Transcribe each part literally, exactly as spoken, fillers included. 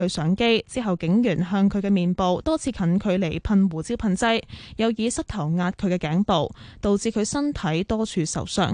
佢相機之後，警員向佢嘅面部多次近距離噴胡椒噴劑，又以膝頭壓佢嘅頸部，導致佢身體多處受傷。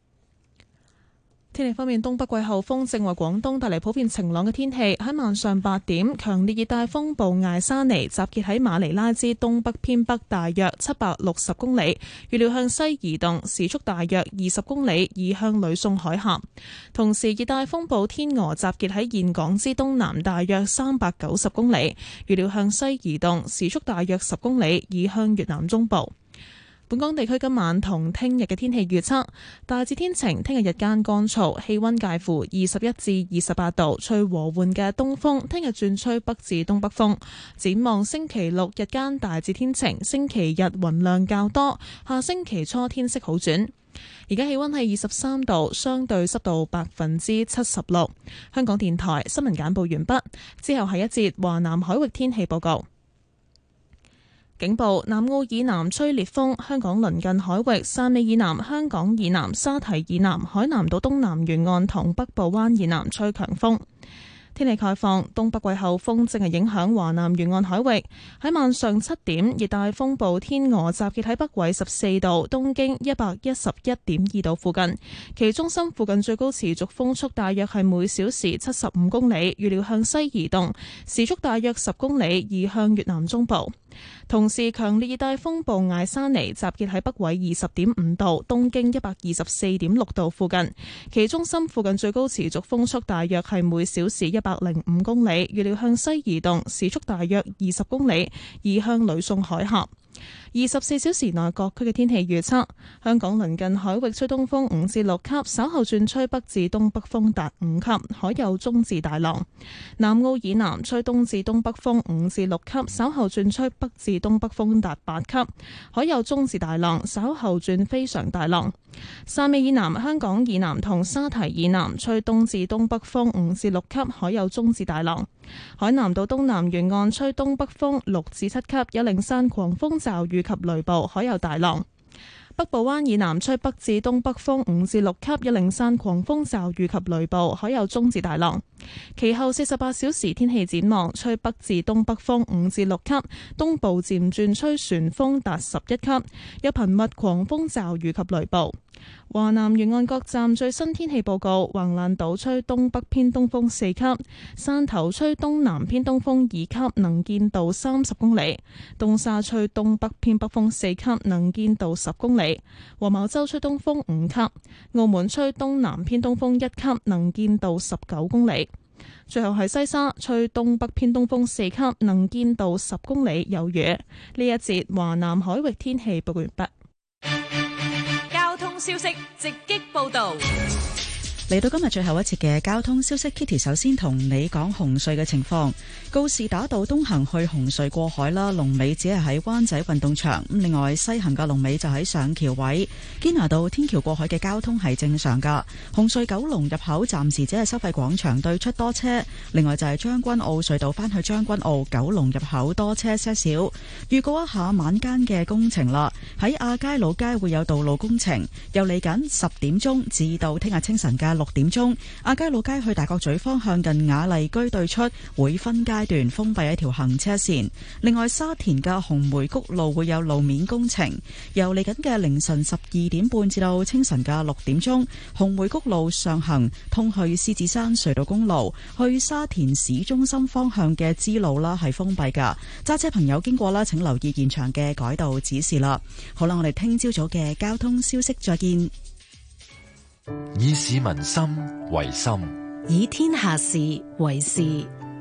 天氣方面，東北季候風正為廣東帶嚟普遍晴朗嘅天氣。喺晚上八點，強烈熱帶風暴艾莎尼集結喺馬尼拉之東北偏北大約七百六十公里，預料向西移動，時速大約二十公里，移向呂宋海峽。同時，熱帶風暴天鵝集結喺峴港之東南大約三百九十公里，預料向西移動，時速大約十公里，移向越南中部。本港地區今晚同聽日嘅天氣預測，大致天晴，聽日日間乾燥，氣溫介乎二十一至二十八度，吹和緩嘅東風，聽日轉吹北至東北風。展望星期六日間大致天晴，星期日雲量較多，下星期初天色好轉。而家氣溫係二十三度，相對濕度百分之七十六。香港電台新聞簡報完畢，之後係一節華南海域天氣報告。警報：南澳以南吹烈風，香港鄰近海域、汕尾以南、香港以南、沙堤以南、海南島東南沿岸同北部灣以南吹強風。天氣概況：東北季候風正係影響華南沿岸海域。喺晚上七點，熱帶風暴天鵝集結喺北緯十四度、東經一百一十一點二度附近，其中心附近最高持續風速大約係每小時七十五公里，預料向西移動，時速大約十公里，移向越南中部。同時，強烈熱帶風暴艾莎尼集結喺北緯二十點五度、東經一百二十四點六度附近，其中心附近最高持續風速大約係每小時一百零五公里，預料向西移動，時速大約二十公里，移向呂宋海峽。二十四小時內各區嘅天氣預測：香港鄰近海域吹東風五至六級，稍後轉吹北至東北風達五級，海有中至大浪。南澳以南吹東至東北風五至六級，稍後轉吹北至東北風達八級，海有中至大浪，稍後轉非常大浪。汕尾以南、香港以南同沙堤以南吹東至東北風五至六級，海有中至大浪。海南島東南沿岸吹東北風六至七級，有零散狂風驟雨及雷暴，海有大浪。北部灣以南吹北至東北風五至六級，有零散狂風驟雨及雷暴，海有中至大浪。其後四十八小時天氣展望，吹北至東北風五至六級，東部漸轉吹旋風達十一級，有頻密狂風驟雨及雷暴。華南沿岸各站最新天氣報告：橫瀾島吹東北偏東風四級，汕頭吹東南偏東風二級，能見度三十公里；東沙吹東北偏北風四級，能見度十公里；黃茅洲吹東風五級，澳門吹東南偏東風一級，能見度十九公里。最後係西沙吹東北偏東風四級，能見度十公里，有雨。呢一節華南海域天氣報告完畢。 交通消息直擊報道。 嚟到今日最後一節嘅交通消息 ，Kitty 首先同你講紅隧嘅情況。告士打道東行去紅隧過海啦，龍尾只係喺灣仔運動場。咁另外西行嘅龍尾就喺上橋位。堅拿道天橋過海嘅交通係正常噶。紅隧九龍入口暫時只係收費廣場對出多車。另外就係將軍澳隧道翻去將軍澳九龍入口多車些少。預告一下晚間嘅工程啦，喺亞皆老街會有道路工程，由嚟緊十點鐘至到聽日清晨嘅六點鐘，亞皆老街去大角咀方向近雅麗居對出會分階段封閉一條行車線。另外沙田嘅紅梅谷路會有路面工程，由嚟緊嘅凌晨十二點半至到清晨嘅六點鐘，紅梅谷路上行通去獅子山隧道公路去沙田市中心方向嘅支路啦係封閉噶，揸車朋友經過啦請留意現場嘅改道指示啦。好啦，我哋聽朝早嘅交通消息再見。 以市民心為心， 以天下事為事。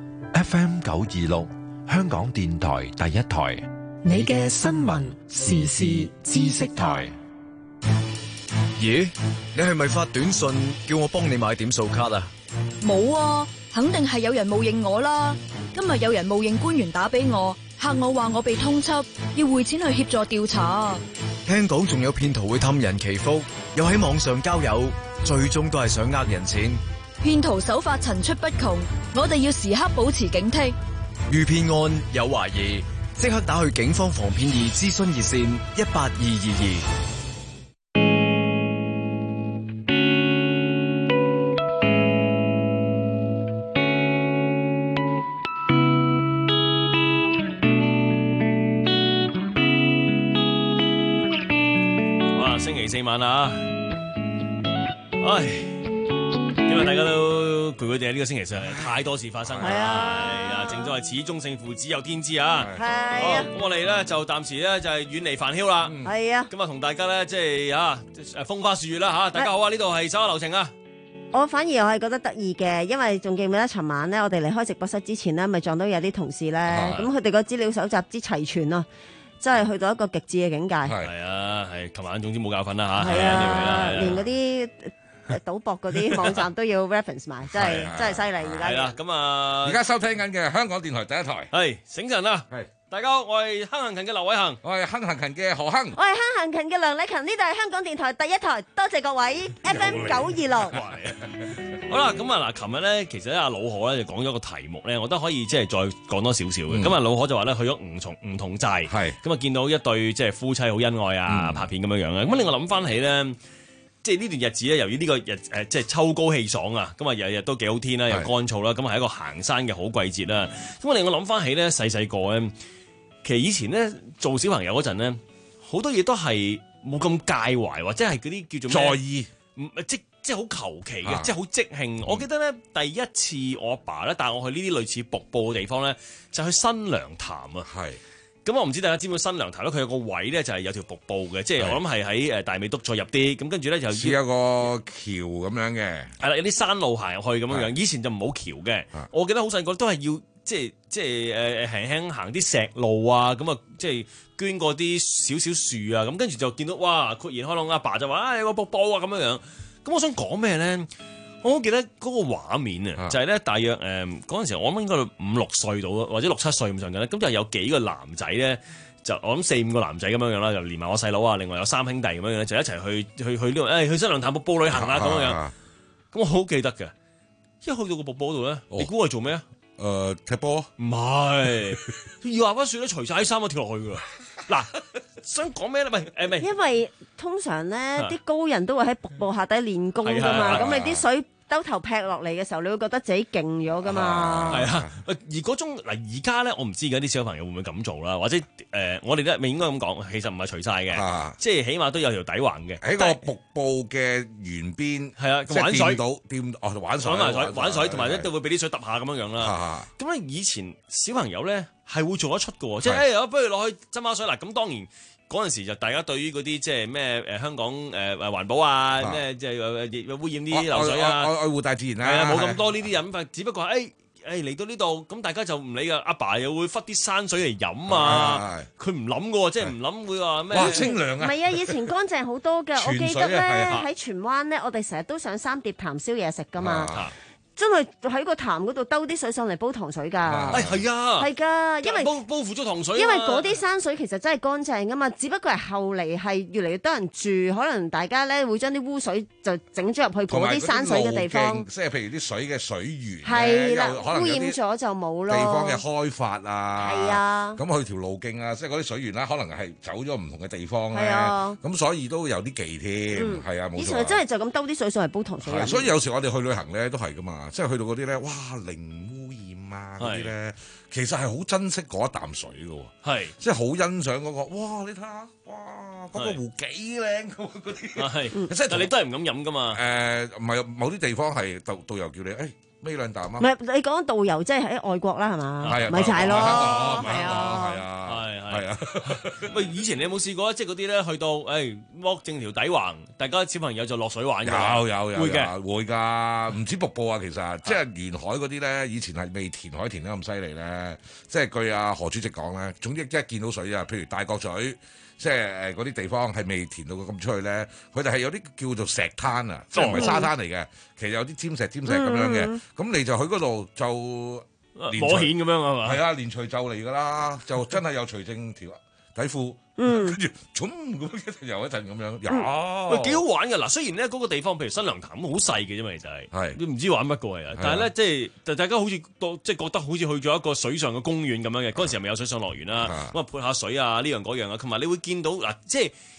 F M 九二六，香港電台第一台， 你嘅新聞時事知識台。 咦，你係咪發短信叫我幫你買點數卡啊？ 冇啊，肯定係有人冒認我啦。今日有人冒認官員打俾我，嚇我話我被通緝，要匯錢去協助調查。 聽講仲有騙徒會氹人祈福，又喺網上交友，最終都係想呃人錢。 騙徒手法層出不窮，我哋要時刻保持警惕。 遇騙案有懷疑，即刻打去警方防騙易諮詢熱線一八二二二。 四晚啊！唉，因為大家都攰攰哋呢個星期上太多事發生啦，係啊，正所謂始終勝負只有天知啊！ 係啊， 咁我哋咧就暫時咧就係遠離煩囂啦， 係啊， 咁啊同大家咧即係啊誒風花雪月啦嚇，大家好啊！呢度係手下留情啊！ 我反而我係覺得得意嘅，因為仲記唔記得尋晚咧，我哋離開直播室之前咧，咪撞到有啲同事咧，咁佢哋個資料搜集之齊全啊，真係去到一個極致嘅境界。 係啊，係琴晚總之冇教訓啦嚇， 係啊，連嗰啲賭博嗰啲網站都要 reference 埋，真係真係犀利而家。 係啦，咁啊， 而家收聽緊嘅香港電台第一台係醒神啦，係大家好，我係亨行勤嘅劉偉恒， 我係亨行勤嘅何亨， 我係亨行勤嘅梁禮勤，呢度係香港電台第一台，多謝各位 F M 九二六。 好啦，咁啊嗱，琴日咧，其實咧阿老何咧就講咗個題目咧，我覺得可以即係再講多少少嘅。咁啊、嗯，老何就話咧去咗梧桐梧桐寨，係咁啊，見到一對即係夫妻好恩愛啊，嗯、拍片咁樣樣啊。咁令我諗翻起咧，即係呢段日子咧，由於呢個日誒即係秋高氣爽啊，咁啊日日都幾好天啦，又乾燥啦，咁係一個行山嘅好季節啦。咁啊令我諗翻起咧細細個咧，其實以前咧做小朋友嗰陣咧，好多嘢都係冇咁介懷，或者係嗰啲叫做在意， 唔即。即係好求其嘅，即係好即興。嗯、我記得咧，第一次我阿爸咧帶我去呢啲類似瀑布嘅地方咧，就去新娘潭啊。係。咁我唔知大家知唔知新娘潭咧？佢有個位咧，就係有條瀑布嘅，即係我諗係喺誒大美督再入啲。咁跟住咧就似有個橋咁樣嘅。係啦， 有啲山路行入去咁樣樣。以前就唔好橋嘅。我記得好細個都係要即係即係誒輕輕行啲石路啊，咁啊即係捐過啲少少樹啊，咁跟住就見到哇豁然開朗，阿爸就話啊有個瀑布啊咁樣樣。咁我想講咩咧？我好記得嗰個畫面啊，就係咧大約誒嗰陣時，我諗應該五六歲到或者六七歲咁上下咧，咁就有幾個男仔咧，就我諗四五個男仔咁樣樣啦，就連埋我細佬啊，另外有三兄弟咁樣樣，就一齊去去去呢度誒去新娘潭瀑布旅行啦咁樣樣。咁我好記得嘅，一去到個瀑布度咧，你估我係做咩啊？ 誒踢波？ 唔係，二話不說咧，除晒啲衫都跳落去噶啦。嗱，想講咩咧？唔係誒，唔係， 因為通常咧啲高人都會喺瀑布下底練功噶嘛，咁你啲水兜頭劈落嚟嘅時候，你會覺得自己勁咗噶嘛。係啊， 而嗰種嗱而家咧，我唔知而家啲小朋友會唔會咁做啦，或者誒、呃，我哋咧未應該咁講，其實唔係除晒嘅，啊、即係起碼都有條底橫嘅喺個瀑布嘅沿邊，係啊， 玩水到掂哦玩水， 玩水玩水，同埋一定會俾啲水揼下咁樣樣啦。咁咧、啊、以前小朋友咧係會做得出嘅喎，即係誒，不如落去斟下水嗱。咁當然。嗰陣時就大家對於嗰啲即係咩誒香港誒誒環保啊咩即係誒污染啲流水啊， 愛愛護大自然啊， 係啊冇咁多呢啲飲法，只不過係誒誒嚟到呢度咁大家就唔理噶，阿爸又會忽啲山水嚟飲啊，佢唔諗嘅喎，即係唔諗會話咩？ 哇清涼啊！ 唔係啊，以前乾淨好多㗎，我記得咧喺荃灣咧，我哋成日都上三碟潭燒嘢食㗎嘛。真係喺個潭嗰度兜啲水上嚟煲糖水㗎， 誒係啊， 係㗎，因為煲煲腐咗糖水， 因為嗰啲山水其實真係乾淨㗎嘛，只不過係後嚟係越嚟越多人住，可能大家咧會將啲污水就整咗入去嗰啲山水嘅地方， 即係譬如啲水嘅水源係啦，污染咗就冇咯。 地方嘅開發啊， 係啊， 咁佢條路徑啊，即係嗰啲水源啦，可能係走咗唔同嘅地方咧， 係啊， 咁所以都有啲忌添，係啊，冇錯。以前真係就咁兜啲水上嚟煲糖水飲。 所以有時我哋去旅行咧都係㗎嘛。即係去到嗰啲咧，哇零污染啊嗰啲咧，其實係好珍惜嗰一啖水嘅喎，係即係好欣賞嗰個，哇你睇下，哇嗰個湖幾靚嘅嗰啲，係即係但你都係唔敢飲㗎嘛？誒唔係某啲地方係導導遊叫你誒。咩兩啖啊？唔係你講導遊，即係喺外國啦，係嘛？ 係啊， 咪就係咯， 係啊， 係啊， 係係啊。 喂，以前你有冇試過即係嗰啲咧，去到誒剝正條底橫，大家小朋友就落水玩㗎？ 有有有， 會嘅， 會㗎。唔止瀑布啊，其實即係沿海嗰啲咧，以前係未填海填得咁犀利咧。即係據阿何主席講咧，總之一見到水啊，譬如大角咀。即係誒嗰啲地方係未填到咁出去咧，佢哋係有啲叫做石灘啊，即係唔係沙灘嚟嘅，其實有啲尖石尖石咁樣嘅，咁、嗯、你就去嗰度就摸險咁樣係嘛？ 係啊，連隨就嚟㗎啦，就真係有隨正條底褲，跟住咁咁游一陣咁樣，有喂幾好玩㗎嗱。雖然咧嗰個地方譬如新娘潭好細嘅啫嘛，其實係係都唔知玩乜個係啊。但係咧即係大家好似都即係覺得好似去咗一個水上嘅公園咁樣嘅。嗰陣時係咪有水上樂園啦？咁啊潑下水啊呢樣嗰樣啊，同埋你會見到嗱，即係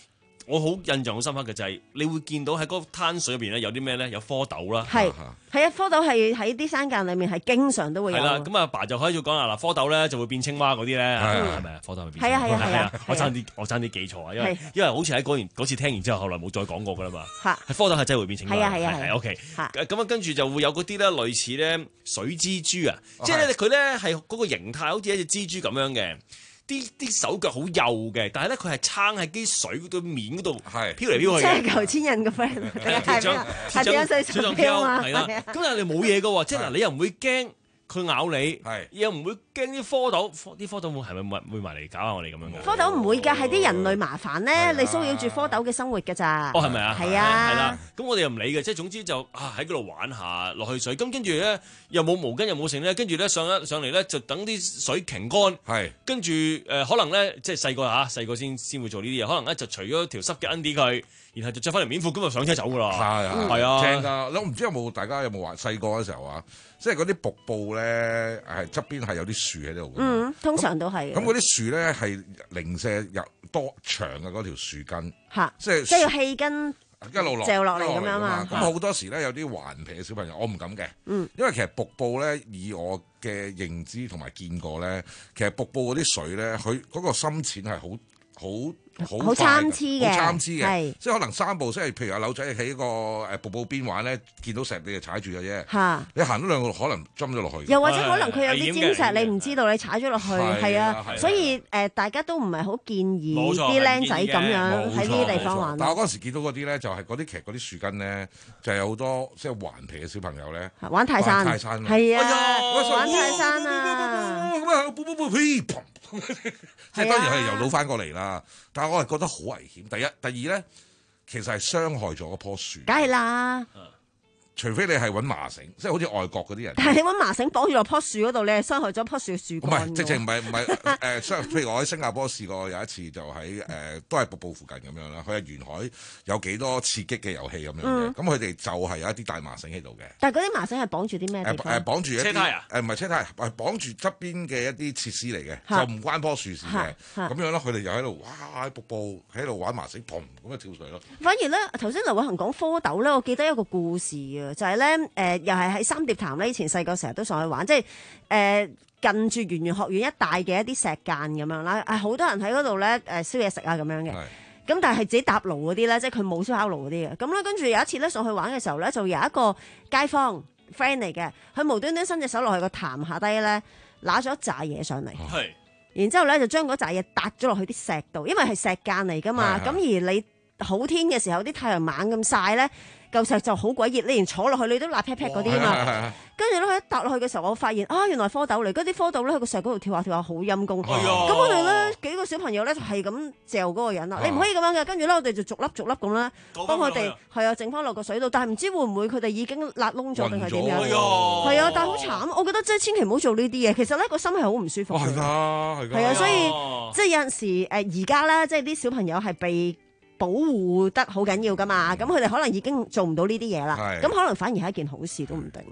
我好印象好深刻嘅就係、是、你會見到喺嗰灘水入邊咧有啲咩咧？有蝌蚪啦， 係係啊，蝌蚪係喺啲山澗裏面係經常都會有。 係啦，咁阿爸就開始講啦，嗱蝌蚪咧就會變青蛙嗰啲咧，係咪啊？蝌蚪會變青蛙。 係啊係啊係啊！ 我爭啲我爭啲記錯啊，因為因為好似喺嗰年嗰次聽完之後，後來冇再講過噶啦嘛。係蝌蚪係真係會變青蛙。係啊係啊係。OK。咁啊跟住就會有嗰啲咧類似咧水蜘蛛啊，即係咧佢咧係嗰個形態好似一隻蜘蛛咁樣嘅。啲啲手腳好幼嘅，但係咧佢係撐喺啲水嗰度面嗰度飄嚟飄去嘅。即係求千人嘅 friend， 係張係張水上漂啊！係啦，咁但係你冇嘢嘅喎，即係嗱你又唔會驚佢咬你，又唔會驚啲蝌蚪，啲蝌蚪會係咪會埋嚟搞下我哋咁樣嘅？ 蝌蚪唔會㗎，係啲人類麻煩咧，你騷擾住蝌蚪嘅生活㗎咋？ 哦，係咪啊？ 係啊， 係啦，咁我哋又唔理嘅，即係總之就啊喺嗰度玩下落去水，咁跟住咧又冇毛巾又冇剩咧，跟住咧上一上嚟咧就等啲水擎乾，係跟住誒可能咧即係細個嚇細個先先會做呢啲嘢，可能咧就除咗條濕嘅 under 佢。然後就着翻條棉褲，咁就上車走噶啦。係啊，係啊， 正㗎。我唔知有冇大家有冇話細個嘅時候啊，即係嗰啲瀑布咧，係側邊係有啲樹喺度。 嗯，通常都係。 咁嗰啲樹咧係零舍入多長嘅嗰條樹根。 嚇， 即係即係氣根一路落掉落嚟咁樣嘛。 咁好多時咧有啲頑皮嘅小朋友，我唔敢嘅。嗯，因為其實瀑布咧，以我嘅認知同埋見過咧，其實瀑布嗰啲水咧，佢嗰個深淺係好好。好參差嘅，好參差嘅，即係可能三步，即係譬如阿柳仔喺個誒瀑布邊玩咧，見到石你就踩住嘅啫。嚇！你行咗兩個可能浸咗落去。 又或者可能佢有啲尖石，你唔知道，你踩咗落去，係啊。所以誒，大家都唔係好建議啲僆仔咁樣喺呢啲地方玩。 但我嗰時見到嗰啲咧，就係嗰啲其實嗰啲樹根咧，就係好多即係頑皮嘅小朋友咧玩泰山， 泰山係啊，玩泰山啊！ 咁啊，噗噗噗，呸！即係當然係游到翻過嚟啦，但係我係覺得好危險。第一，第二咧，其實係傷害咗嗰棵樹。 梗係啦。 除非你係揾麻繩，即係好似外國嗰啲人。 但係你揾麻繩綁住落棵樹嗰度，你係傷害咗棵樹嘅樹幹。 唔係，直情唔係唔係誒，相譬如我喺新加坡試過有一次，就喺誒、呃、都係瀑布附近咁樣啦。佢係沿海有幾多刺激嘅遊戲咁樣嘅，咁佢哋就係有一啲大麻繩喺度嘅。 但係嗰啲麻繩係綁住啲咩？誒誒綁住一啲車胎啊？ 誒唔係車胎，係綁住側邊嘅一啲設施嚟嘅，就唔關棵樹事嘅。咁樣咯，佢哋又喺度哇喺瀑布喺度玩麻繩，砰咁啊跳水咯。 反而咧，頭先劉偉恒講蝌蚪咧，我記得一個故事啊，就係咧誒。誒又係喺三碟潭咧，以前細個成日都上去玩，即係誒、呃、近住圓玄學院一帶嘅一啲石澗咁樣啦，係好多人喺嗰度咧誒燒嘢食啊咁樣嘅，咁但係自己搭爐嗰啲咧，即係佢冇燒烤爐嗰啲嘅，咁咧跟住有一次咧上去玩嘅時候咧，就有一個街坊 friend 嚟嘅，佢無端端伸隻手落去個潭下低咧，揦咗一紮嘢上嚟，係，然之後咧就將嗰紮嘢搭咗落去啲石度，因為係石澗嚟噶嘛，咁而你好天嘅時候，啲太陽猛咁曬咧。嚿石就好鬼熱，你連坐落去你都辣劈劈嗰啲啊嘛，跟住咧佢一搭落去嘅時候，我發現啊原來蝌蚪嚟，嗰啲蝌蚪咧喺個石嗰度跳下跳下，好陰功。咁我哋咧幾個小朋友咧就係咁嚼嗰個人啦，你唔可以咁樣嘅。跟住咧我哋就逐粒逐粒咁啦，幫佢哋係啊整翻落個水度，但係唔知會唔會佢哋已經辣燶咗定係點樣？係啊，但係好慘，我覺得即係千祈唔好做呢啲嘢。其實咧個心係好唔舒服。 係啊，係啊，所以即係有陣時誒而家咧，即係啲小朋友係被保護得好緊要噶嘛，咁佢哋可能已經做唔到呢啲嘢啦，咁可能反而係一件好事都唔定。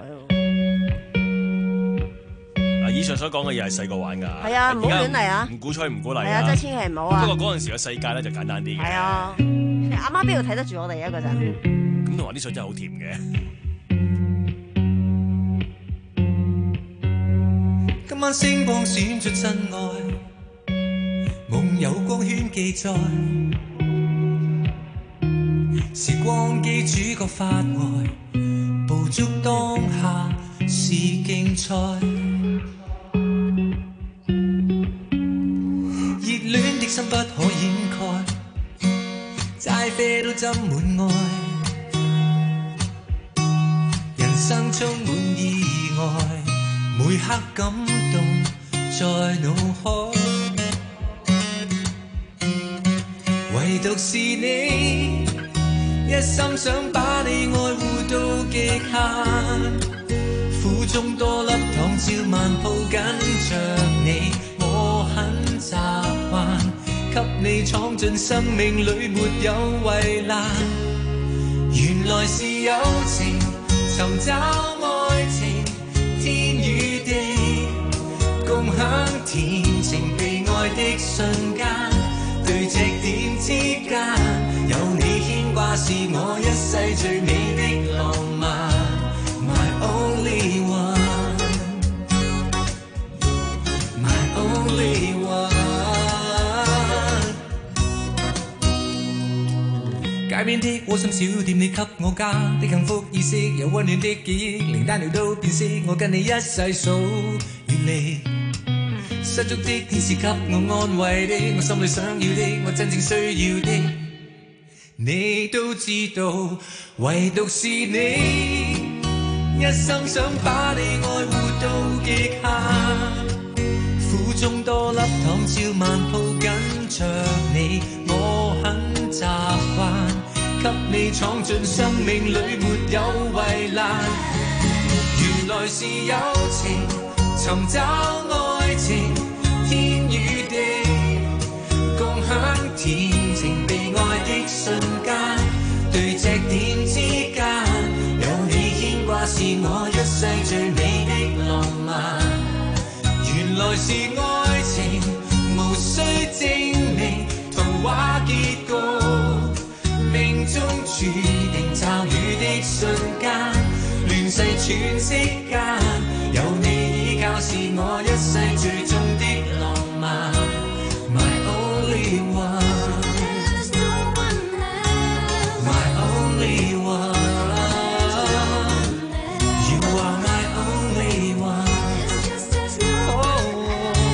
係啊，以上所講嘅嘢係細個玩㗎， 係啊，唔好亂嚟啊， 唔鼓吹唔鼓勵啊， 係啊，真係千祈唔好啊。 不過嗰陣時嘅世界咧就簡單啲嘅。 係啊，阿媽邊度睇得住我哋啊嗰陣？ 咁同埋啲水真係好甜嘅。 今晚星光閃出真愛，夢有光圈記載。時光機主角發呆，捕捉當下是競賽。熱戀的心不可掩蓋，齋啡都斟滿愛。人生充滿意外，每刻感動在腦海。唯獨是你，一心想把你愛護到極限，苦中多粒糖，照萬抱緊着你，我很習慣，給你闖進生命裏沒有圍欄。原來是友情，尋找愛情，天與地，共享甜情被愛的瞬間，對赤點之間。 話是我一世最美的浪漫 My only one My only one 街邊的窩心小店，你給我家的幸福意識，有溫暖的記憶，連單料都變色，我跟你一世數遠離。失足的天使給我安慰的，我心裏想要的，我真正需要的，你都知道，唯獨是你，一生想把你愛護到極限，苦中多粒糖，照萬抱緊着你，我很習慣，給你闖進生命裏沒有圍欄，原來是友情，尋找愛情，天與地，共享甜情被愛的瞬間，對隻點之間，有你牽掛是我一世最美的浪漫，原來是愛情，無需證明，童話結局，命中注定驟雨的瞬間，亂世喘息間，有你依靠是我一世最終的浪漫 My only one My only one You are my only one Oh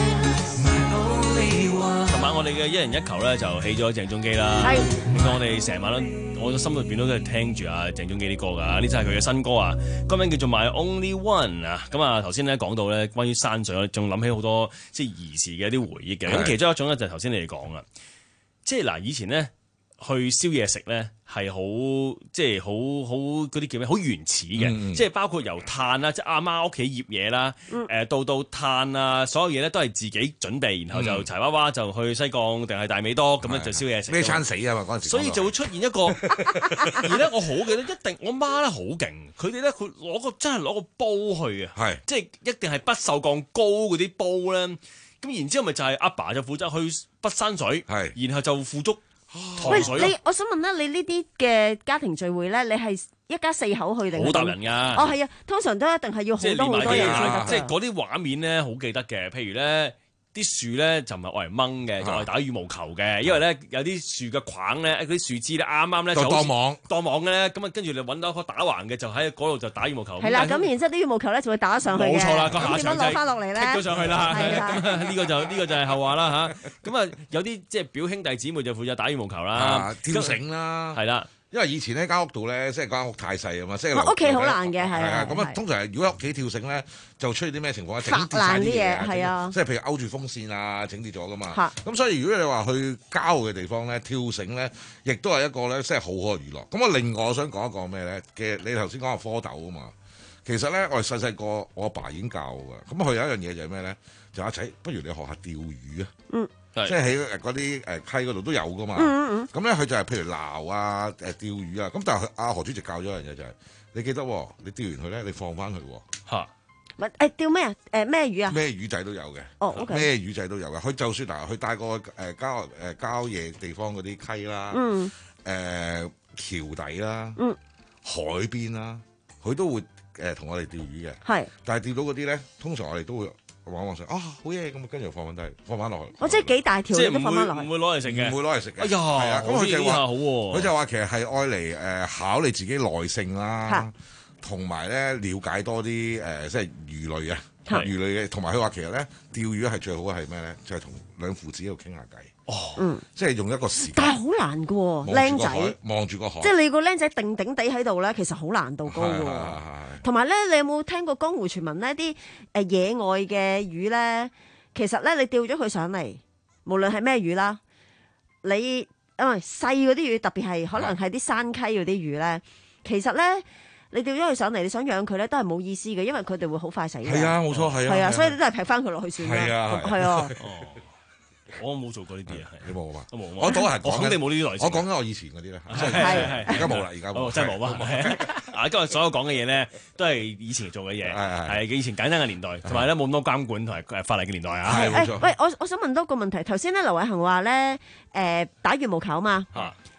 My only one 琴晚我哋嘅一人一球咧就起咗鄭中基啦， 係咁我哋成晚都我心裏邊都係聽住阿鄭中基啲歌㗎，呢就係佢嘅新歌啊，歌名叫做 My Only One 啊。咁啊頭先咧講到咧關於山水，仲諗起好多即係兒時嘅一啲回憶嘅。咁其中一種咧就係頭先你哋講啦，即係嗱以前咧去燒嘢食咧係好即係好好嗰啲叫咩？好原始嘅，嗯、即係包括由炭啦，即係阿媽屋企醃嘢啦，誒、嗯、到到炭啊，所有嘢咧都係自己準備，然後就柴娃娃就去西貢定係大美多咁樣就燒嘢食。 咩餐死啊嘛嗰陣時， 所以就會出現一個，而咧我好記得一定我媽咧好勁，佢哋咧佢攞個真係攞個煲去啊， 係即係一定係不鏽鋼高嗰啲煲咧，咁然之後咪就係阿爸就負責去北山水，係然後就腐竹。 喂，你我想問咧，你呢啲嘅家庭聚會咧，你係一家四口去定？ 好搭人㗎。 哦，係啊，通常都一定係要好多好多人先得。 即係嗰啲畫面咧，好記得嘅。譬如咧，啲樹咧就唔係愛嚟掹嘅，就愛嚟打羽毛球嘅。因為咧有啲樹嘅框咧，嗰啲樹枝咧啱啱咧就當網當網嘅咧，咁啊跟住你揾到一個打橫嘅，就喺嗰度就打羽毛球。 係啦，咁然之後啲羽毛球咧就會打上去嘅。 冇錯啦，個下場就攞翻落嚟咧， 踢咗上去啦。咁呢個就呢個就係後話啦嚇。咁啊有啲即係表兄弟姊妹就負責打羽毛球啦、 跳繩啦， 係啦。 因為以前呢間屋度咧，即係間屋太細啊嘛，即係屋企好難嘅，係啊。 咁啊，通常如果喺屋企跳繩咧，就出現啲咩情況啊？ 整跌曬啲嘢，係啊。 即係譬如勾住風扇啊，整跌咗噶嘛。咁所以如果你話去郊嘅地方咧，跳繩咧，亦都係一個咧，即係好好嘅娛樂。咁啊，另外我想講一個咩咧？嘅你頭先講下蝌蚪啊嘛。其實咧，我哋細細個，我阿爸已經教㗎。咁佢有一樣嘢就係咩咧？就阿仔，不如你學下釣魚啊。嗯。即係喺嗰啲誒溪嗰度都有噶嘛，咁咧佢就係譬如撈啊、誒釣魚啊，咁但係阿何主席教咗一樣嘢就係，你記得你釣完佢咧，你放翻佢喎嚇。 誒誒釣咩啊？誒咩魚啊？ 咩魚仔都有嘅。哦，OK。咩魚仔都有嘅。佢就算嗱，佢帶過誒郊誒郊野地方嗰啲溪啦，誒橋底啦，海邊啦，佢都會誒同我哋釣魚嘅。係。但係釣到嗰啲咧，通常我哋都會。往往上啊，好嘢咁，跟住放翻低，放翻落去。 我即係幾大條你都放翻落去， 唔會攞嚟食嘅， 唔會攞嚟食嘅。 哎呀，係啊，咁佢就話好喎， 佢就話其實係愛嚟誒考你自己耐性啦，同埋咧了解多啲誒即係魚類啊，魚類嘅，同埋佢話其實咧釣魚係最好嘅係咩咧？就係同兩父子喺度傾下偈。哦，嗯，即係用一個時間， 但係好難嘅喎，僆仔望住個海， 即係你個僆仔定定地喺度咧，其實好難度高嘅喎。同埋咧，你有冇聽過江湖傳聞呢？啲誒野外嘅魚咧，其實咧你釣咗佢上嚟，無論係咩魚啦，你因為細嗰啲魚，特別係可能係啲山溪嗰啲魚咧，其實咧你釣咗佢上嚟，你想養佢咧都係冇意思嘅，因為佢哋會好快死嘅。 係啊，冇錯，係啊， 係啊，所以你都係劈翻佢落去算啦。 係啊， 係啊。 我冇做過呢啲嘢， 你冇嘛？ 我冇， 我都係我肯定冇呢啲內情。 我講緊我以前嗰啲咧， 係係而家冇啦，而家冇， 真係冇啊！啊，今日所有講嘅嘢咧，都係以前做嘅嘢，係以前簡單嘅年代，同埋咧冇咁多監管同埋法例嘅年代啊。 係冇錯。喂，我我想問多個問題，頭先咧劉偉恒話咧，誒打羽毛球嘛，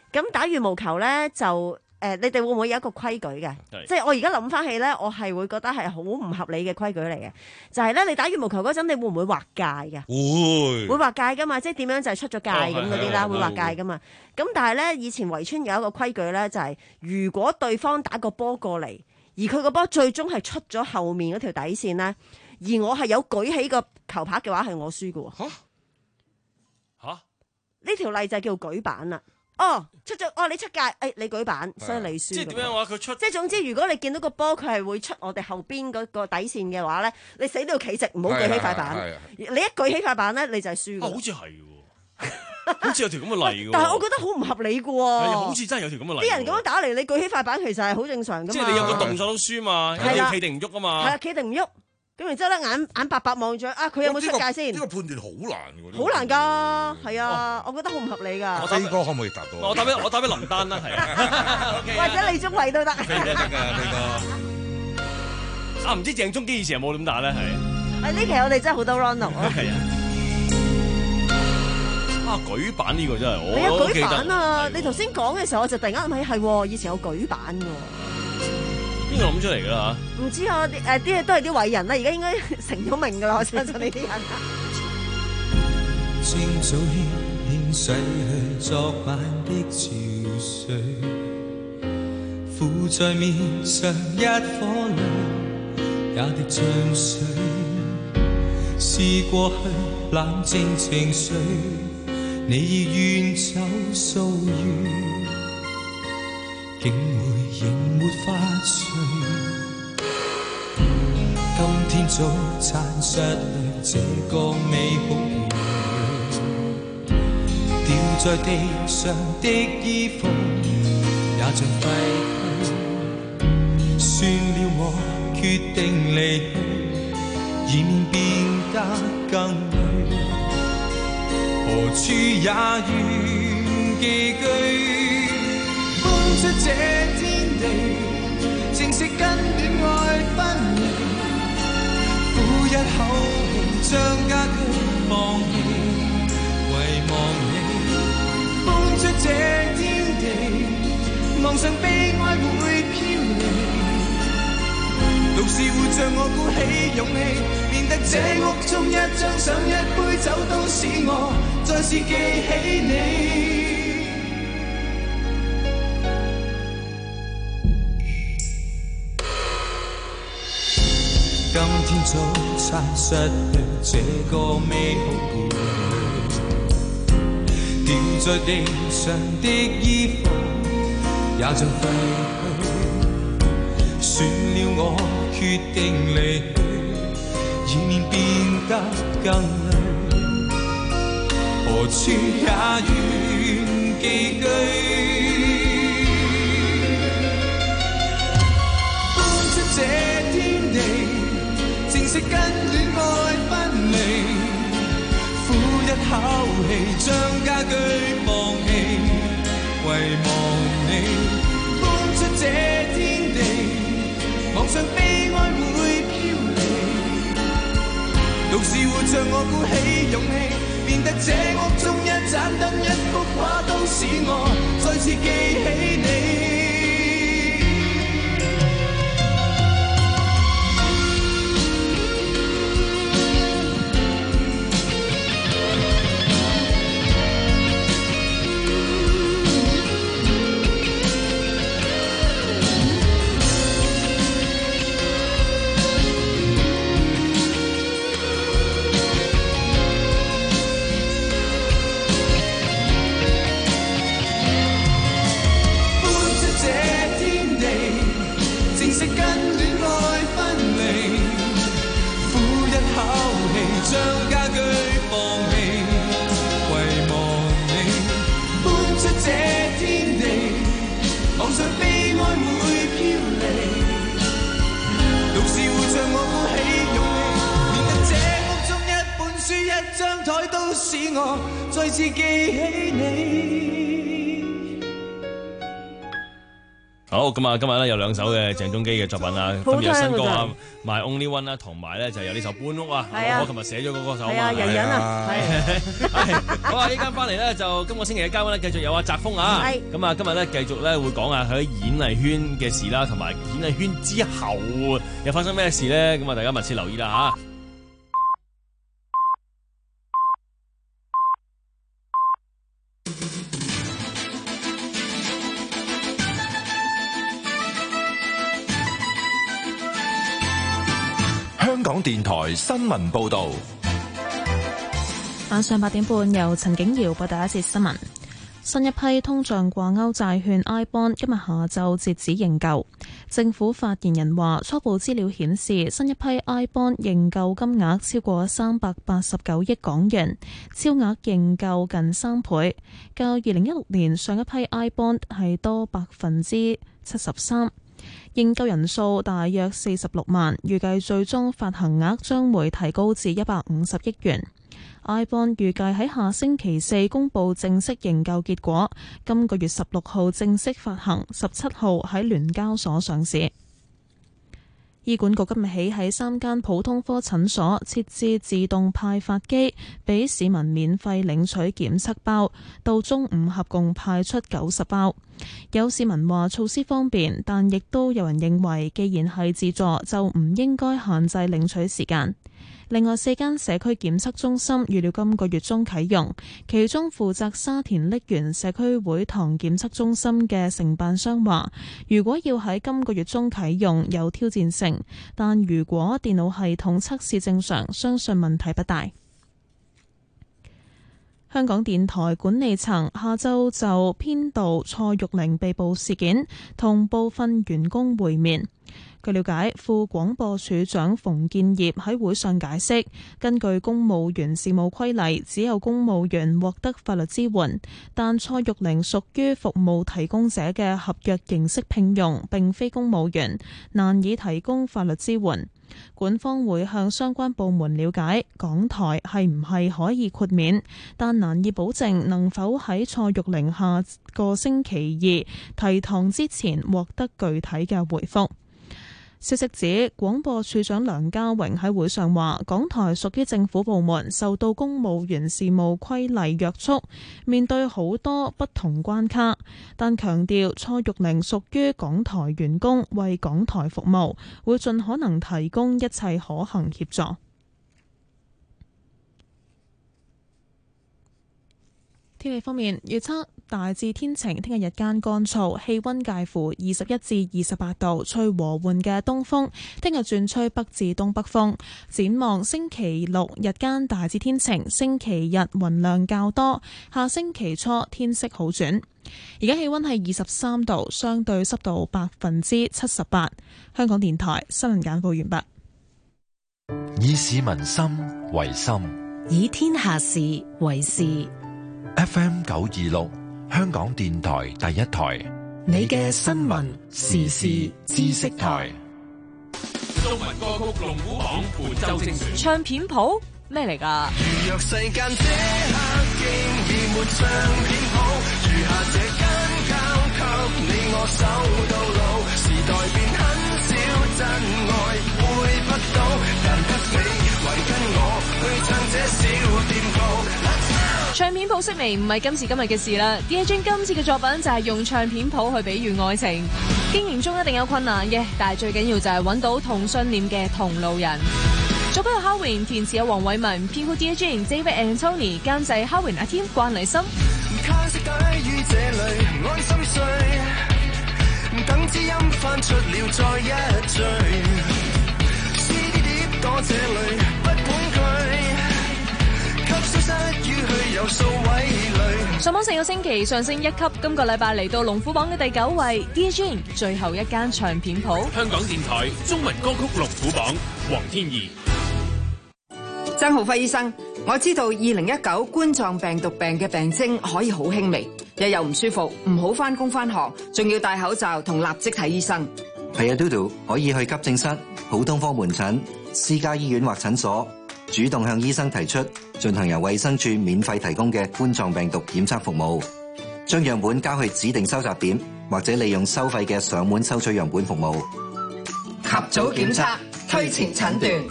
咁打羽毛球咧就誒、呃，你哋會唔會有一個規矩嘅？即係我而家諗翻起咧，我係會覺得係好唔合理嘅規矩嚟嘅，就係、是、咧你打羽毛球嗰陣，你會唔會劃界㗎？ 會會劃界㗎嘛？即係點樣就係出咗界咁嗰啲啦，會劃界㗎嘛？咁但係咧，以前圍村有一個規矩咧，就係、是、如果對方打個波過嚟，而佢個波最終係出咗後面嗰條底線咧，而我係有舉起個球拍嘅話，係我輸㗎喎。 嚇嚇， 呢條例就叫舉板啦。哦，出咗哦，你出界，誒、哎，你舉板，所以你輸。 即係點樣話佢出？ 即係總之，如果你見到個波佢係會出我哋後邊嗰個底線嘅話咧，你死都要企直，唔好舉起塊板。你一舉起塊板咧，你就係輸。 好似係喎，好似有條咁嘅例嘅。 但係我覺得好唔合理嘅喎。 好似真係有條咁嘅例。 啲人咁樣打嚟，你舉起塊板其實係好正常㗎嘛。 即係你有個動作都輸嘛，你要企定唔喐啊嘛。 係啊，企定唔喐。咁然之後咧，眼眼白白望住啊，佢有冇出界先？ 呢個判斷好難嘅喎， 好難㗎，係啊，我覺得好唔合理㗎。 飛哥可唔可以答到？ 我打俾我打俾林丹啦，係啊， 或者李宗偉都得。 飛哥得㗎，飛哥。啊，唔知鄭中基以前有冇點打咧？係。 啊，呢期我哋真係好多 Ronald 啊。 係啊。啊，舉板呢個真係我。 係啊，舉板啊！你頭先講嘅時候，我就突然間諗起係，以前有舉板㗎。 邊個諗出嚟㗎啦？ 唔知啊，誒啲嘢都係啲偉人啦，而家應該成咗名㗎啦，我相信呢啲人。 清早輕輕洗去昨晚的憔悴，附在面上一顆淚也滴進水，是過去冷靜情緒，你已遠走數月。竟會仍沒法睡，今天早餐失去這個美好兒女，掉在地上的衣服也像廢墟，算了我決定離去，以免變得更累，何處也願寄居。出這天地，正式跟戀愛分離，呼一口氣將家居放棄，遺忘你。搬出這天地，望上悲哀會飄離，獨是活着我鼓起勇氣，免得這屋中一張相一杯酒都使我再次記起你。今天早餐失去這個美好伴侶，掉在地上的衣服也像廢墟，算了我決定離去，以免變得更累，何處也願寄居。搬出這天地，正式跟戀愛分離，呼一口氣將家居放棄，遺忘你。搬出這天地，望上悲哀會飄離，獨是活着我鼓起勇氣，免得這屋中一盞燈一幅畫都使我再次記起你。將家居放棄，遺忘你。搬出這天地，望上悲哀會飄離，獨是活着我鼓起勇氣，免得這屋中一本書一張台都使我再次記起你。 好，咁啊，今日咧有兩首嘅鄭中基嘅作品啊，分別有新歌啊，My Only One 啦，同埋咧就有呢首搬屋啊。我琴日寫咗嗰個首啊。 係啊，人人啊， 係。好啊，呢間翻嚟咧就今個星期嘅嘉賓咧繼續有阿澤峰啊。 係。 咁啊，今日咧繼續咧會講下佢喺演藝圈嘅事啦，同埋演藝圈之後又發生咩事咧？咁啊，大家密切留意啦嚇。 香港電台新聞報導， 晚上八點半由陳景瑤報第一節新聞。新一批通脹掛鈎債券 I bond 今日下晝截止認購。政府發言人話，初步資料顯示，新一批 I bond 認購金額超過三百八十九億港元，超額認購近三倍，較二零一六年上一批 I bond 係多百分之七十三。認購人數大約四十六萬，預計最終發行額將會提高至一百五十億元。I bond 預計喺下星期四公佈正式認購結果，今個月十六號正式發行，十七號喺聯交所上市。醫管局今日起喺三間普通科診所設置自動派發機，俾市民免費領取檢測包，到中午合共派出九十包。有市民話措施方便，但亦都有人認為，既然係自助，就唔應該限制領取時間。另外四間社區檢測中心預料今個月中啟用，其中負責沙田瀝源社區會堂檢測中心嘅承辦商話，如果要喺今個月中啟用有挑戰性，但如果電腦系統測試正常，相信問題不大。香港電台管理層下晝就編導蔡玉玲被捕事件同部分員工會面。據了解，副廣播處長馮建業喺會上解釋，根據公務員事務規例，只有公務員獲得法律支援，但蔡玉玲屬於服務提供者嘅合約形式聘用，並非公務員，難以提供法律支援。管方會向相關部門了解港台係唔係可以豁免，但難以保證能否喺蔡玉玲下個星期二提堂之前獲得具體嘅回覆。消息指，廣播處長梁家榮喺會上話，港台屬於政府部門，受到公務員事務規例約束，面對好多不同關卡，但強調蔡玉玲屬於港台員工，為港台服務，會盡可能提供一切可行協助。天氣方面，預測大致天晴，聽日日間乾燥，氣溫介乎二十一至二十八度，吹和緩嘅東風。聽日轉吹北至東北風。展望星期六日間大致天晴，星期日雲量較多，下星期初天色好轉。而家氣溫係二十三度，相對濕度百分之七十八。香港電台新聞簡報完畢。以市民心為心， 以天下事為事。 F M 九二六，香港電台第一台， 你嘅新聞時事知識台。 中文歌曲龍虎榜本周精選。 唱片譜咩嚟㗎？ 如若世間這刻竟已沒唱片譜，餘下這間交給你我守到老，時代變很少真愛會不到，但不你還跟我去唱這小店鋪。 唱片譜式微唔係今時今日嘅事啦 ，D J 今次嘅作品就係用唱片譜去比喻愛情，經營中一定有困難嘅，但係最緊要就係揾到同信念嘅同路人。作曲有 Howin， 填詞有黃偉文，編曲 D J David and Tony， 監製 Howin 阿添關禮心。 卡式帶於這裏安心睡，等知音翻出了再一聚 ，C D 碟多這裏不管佢。 上榜四個星期上升一級，今個禮拜嚟到龍虎榜嘅第九位 D J 最後一間唱片鋪。 香港電台中文歌曲龍虎榜，黃天怡。 曾浩輝醫生，我知道二零一九冠狀病毒病嘅病徵可以好輕微，日又唔舒服，唔好返工返學，仲要戴口罩同立即睇醫生。 係啊，嘟嘟可以去急症室、普通科門診、私家醫院或診所，主動向醫生提出進行由衛生署免費提供嘅冠狀病毒檢測服務，將樣本交去指定收集點， 或者利用收費嘅上門收取樣本服務。 及早檢測，推前診斷。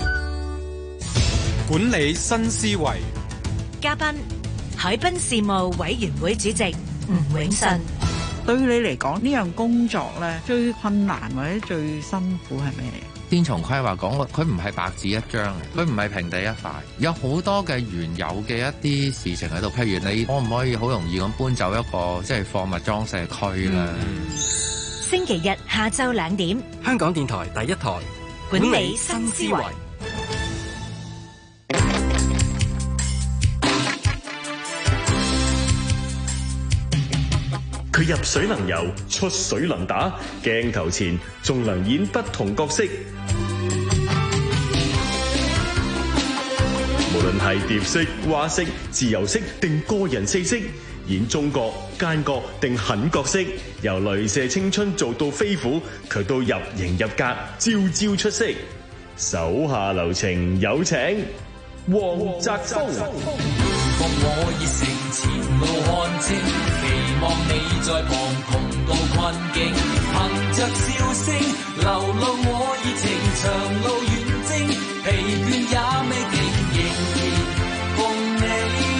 管理新思維。 嘉賓：海濱事務委員會主席吳永信。 對你嚟講呢樣工作咧，最困難或者最辛苦係咩嚟？ 邊從規劃講，佢唔係白紙一張，佢唔係平地一塊，有好多嘅原有嘅一啲事情喺度。譬如你可唔可以好容易咁搬走一個即係貨物裝卸區咧？ 嗯、星期日下晝兩點， 香港電台第一台管理新思維。 佢入水能游，出水能打，鏡頭前仲能演不同角色。無論係蝶式、蛙式、自由式定個人四式，演中角、奸角定狠角色，由雷射青春做到飛虎，佢都入型入格，招招出色。手下留情，有請黃澤鋒。 我熱誠前路看清，期望你在旁同渡困境，憑着笑聲流露我熱情，長路遠征，疲倦也未停，仍然共你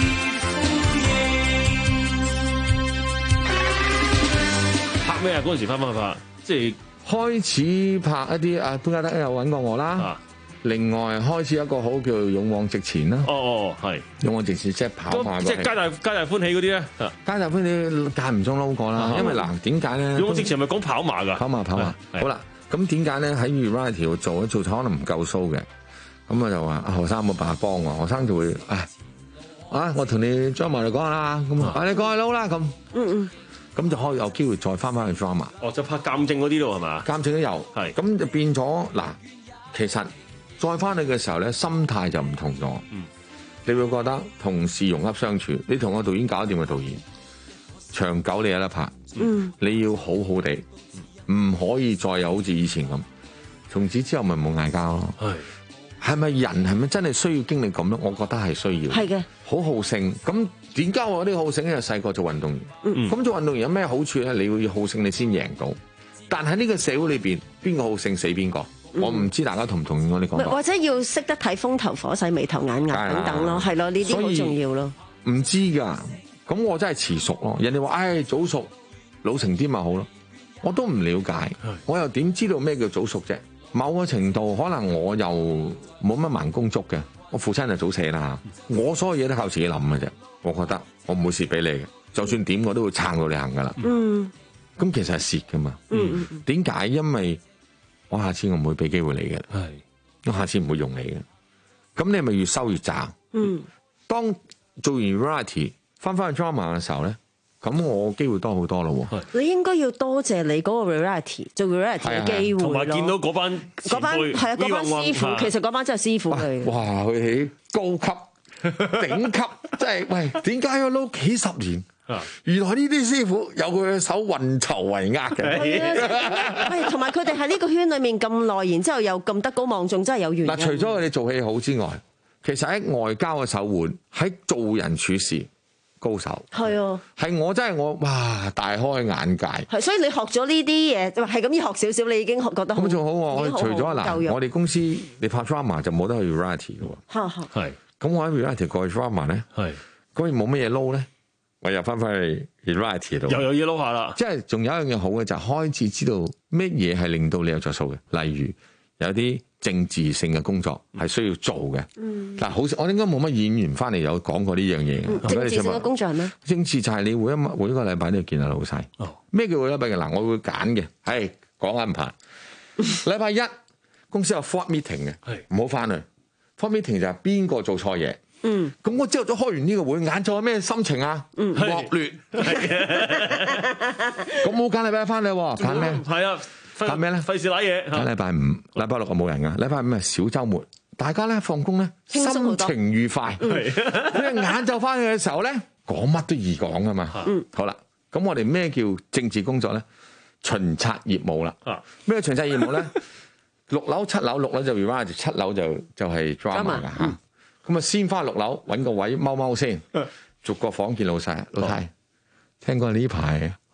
呼應。 拍咩啊？嗰陣時翻翻去拍，即係開始拍一啲啊，潘嘉德有揾過我啦。啊另外開始一個好叫勇往直前啦。 哦哦，係勇往直前即係跑馬， 即係皆大皆大歡喜嗰啲咧。 皆大歡喜間唔中撈過啦。因為嗱點解咧？ 勇往直前係咪講跑馬㗎？ 跑馬跑馬。好啦，咁點解咧喺 Variety 度做一做可能唔夠 show 嘅？咁我就話啊，何生冇辦法幫我，何生就會啊啊，我同你 drama 嚟講下啦。咁啊，你過去撈啦咁。嗯嗯。咁就可以有機會再翻返去 drama。 哦，就拍鑑證嗰啲咯係嘛？ 鑑證都有。係。咁就變咗嗱，其實。再翻去嘅時候咧，心態就唔同咗。嗯，你會覺得同事融洽相處，你同個導演搞掂嘅導演，長久你有得拍。嗯，你要好好地，唔可以再有好似以前咁。從此之後咪冇嗌交咯。係，係咪人係咪真係需要經歷咁咧？我覺得係需要。係嘅，好好勝。咁點解我啲好勝咧？細個做運動員。嗯，咁做運動員有咩好處咧？你要好勝，你先贏到。但喺呢個社會裏邊，邊個好勝死邊個？我唔知大家同唔同意我呢個講法， 或者要識得睇風頭火勢、眉頭眼額等等咯，係咯，呢啲好重要咯。 唔知㗎，咁我真係遲熟咯。人哋話唉早熟，老成啲咪好咯，我都唔了解，我又點知道咩叫早熟啫？某個程度可能我又冇乜盲公竹嘅，我父親就早死啦，我所有嘢都靠自己諗嘅啫。我覺得我唔會蝕俾你嘅，就算點我都會撐到你行㗎啦。嗯，咁其實係蝕㗎嘛。嗯嗯，點解？因為我下次我唔會俾機會你嘅，係，我下次唔會用你嘅，咁你咪越收越渣。嗯，當做完 variety 翻翻去 drama 嘅時候咧，咁我機會多好多咯。 你應該要多謝你嗰個 variety 做 variety 嘅機會咯。同埋見到嗰班嗰班係啊，嗰班師傅，其實嗰班真係師傅嚟嘅。 哇，佢喺高級、頂級，即係喂，點解要撈幾十年？原來呢啲師傅有佢嘅手運籌帷幄嘅， 係同埋佢哋喺呢個圈裏面咁耐，然之後又咁德高望重，真係有原因。 嗱，除咗佢哋做戲好之外，其實喺外交嘅手腕，喺做人處事高手。係啊，係我真係我哇大開眼界。係，所以你學咗呢啲嘢，係咁要學少少，你已經覺得好。咁仲好喎！我除咗嗱，我哋公司你拍 drama 就冇得去 variety 嘅喎。係。咁我喺 variety 過去 drama 咧，係咁冇乜嘢撈咧。我又翻返去 variety 度， 又有嘢撈下啦。 即係仲有一樣嘢好嘅，就係開始知道咩嘢係令到你有着數嘅。例如有啲政治性嘅工作係需要做嘅。嗯，嗱，好似我應該冇乜演員翻嚟有講過呢樣嘢嘅。 政治性嘅工作係咩？ 政治就係你每一每一個禮拜都要見下老細。哦，咩叫每一個禮拜嘅？嗱，我會揀嘅。係講安排。禮拜一公司有 board meeting 嘅，係唔好翻去。board meeting 就係邊個做錯嘢。嗯，咁我朝頭早開完呢個會，晏晝有咩心情啊？嗯，惡劣。咁我揀禮拜一翻嚟喎，揀咩？ 係啊，揀咩咧？費事瀨嘢。 揀禮拜五，禮拜六就冇人噶。禮拜五係小週末，大家咧放工咧，心情愉快。因為晏晝翻去嘅時候咧，講乜都易講噶嘛。嗯，好啦，咁我哋咩叫政治工作咧？巡察業務啦。咩巡察業務咧？六樓、七樓，六樓就 revive，七樓就就係 drama 噶嚇。咁啊，先翻六樓揾個位踎踎先，逐個房見老細。老太，聽講呢排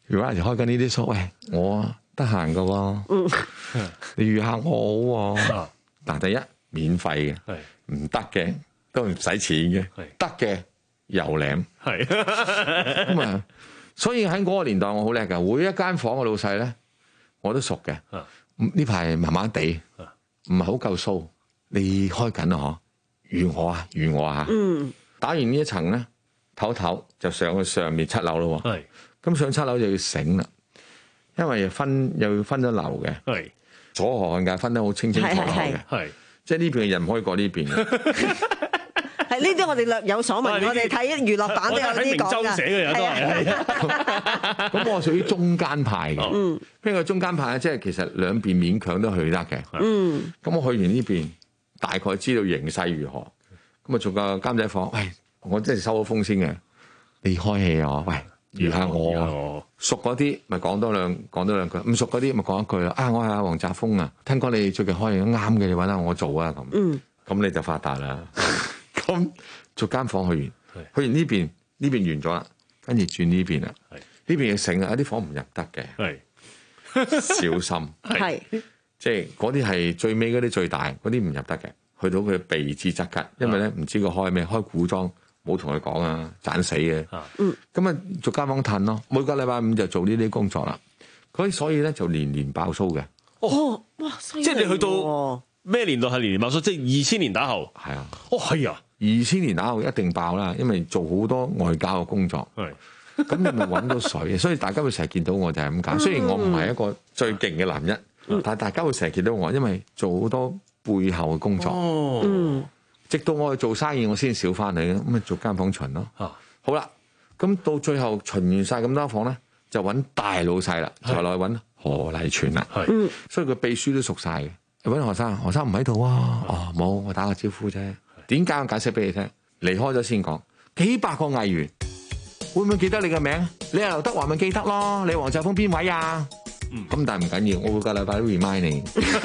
如果有時開緊呢啲 show，喂，我得閒噶喎，你預下我好喎。嗱，第一免費嘅，唔得嘅都唔使錢嘅，得嘅又舐。係咁啊，所以喺嗰個年代我好叻㗎，每一間房嘅老細咧我都熟嘅。呢排麻麻地，唔係好夠數，你開緊啊嗬？預我啊，預我啊。嗯，打完呢一層咧，唞唞就上去上面七樓咯。係，咁上七樓就要醒啦，因為分又要分咗樓嘅。係，左河漢界分得好清清楚楚嘅。係，即係呢邊嘅人唔可以過呢邊嘅。 係呢啲我哋略有所聞，我哋睇娛樂版都有啲講㗎。周寫嘅人都係。 咁我屬於中間派嘅。嗯。邊個中間派咧？即係其實兩邊勉強都去得嘅。嗯。咁我去完呢邊，大概知道形勢如何。咁啊，做個監製房，喂，我真係收咗風先嘅。你開戲啊？喂，預下我。熟嗰啲咪講多兩講多兩句，唔熟嗰啲咪講一句啦。啊，我係阿黃澤峰啊，聽講你最近開戲啱嘅，你揾下我做啊咁。嗯。咁你就發達啦。咁逐間房去完，去完呢邊呢邊完咗啦，跟住轉呢邊啦。呢邊嘅醒啊，有啲房唔入得嘅，小心。係即係嗰啲係最尾嗰啲最大，嗰啲唔入得嘅，去到佢避之則吉，因為咧唔知佢開咩，開古裝冇同佢講啊，盞死嘅。嗯，咁啊逐間房褪咯，每個禮拜五就做呢啲工作啦。佢所以咧就年年爆 show 嘅。 哦，哇！即係你去到咩年代係年年爆 show？即係二千年打後。係啊。哦，係啊。 二千年打後一定爆啦，因為做好多外交嘅工作，咁你咪揾到水，所以大家會成日見到我就係咁解。雖然我唔係一個最勁嘅男人，嗯、但係大家會成日見到我，因為做好多背後嘅工作。哦、直到我去做生意，我先少翻嚟嘅，咁咪做間房巡咯。啊、好啦，咁到最後巡完晒咁多房咧，就揾大老細啦，就落去揾何麗全啦。嗯、所以佢秘書都熟晒嘅，揾何生，何生唔喺度啊？哦，冇，我打個招呼啫。點解我解釋俾你聽？離開咗先講，幾百個藝員會唔會記得你嘅名？你係劉德華咪記得咯？你黃澤峰邊位啊？嗯，咁但係唔緊要，我每個禮拜都 remind 你。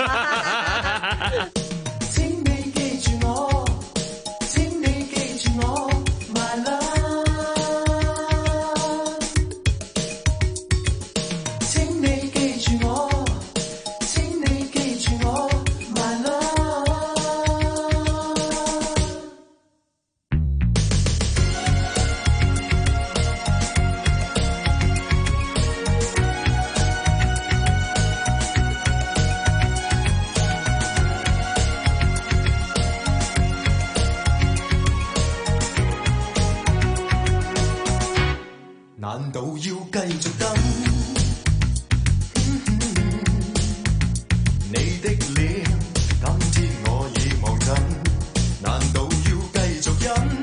請你記住我，請你記住我 ，my love。請你記住我，請你記住我 ，my love。 難道要繼續等？你的臉，今天我已忘盡。難道要繼續忍？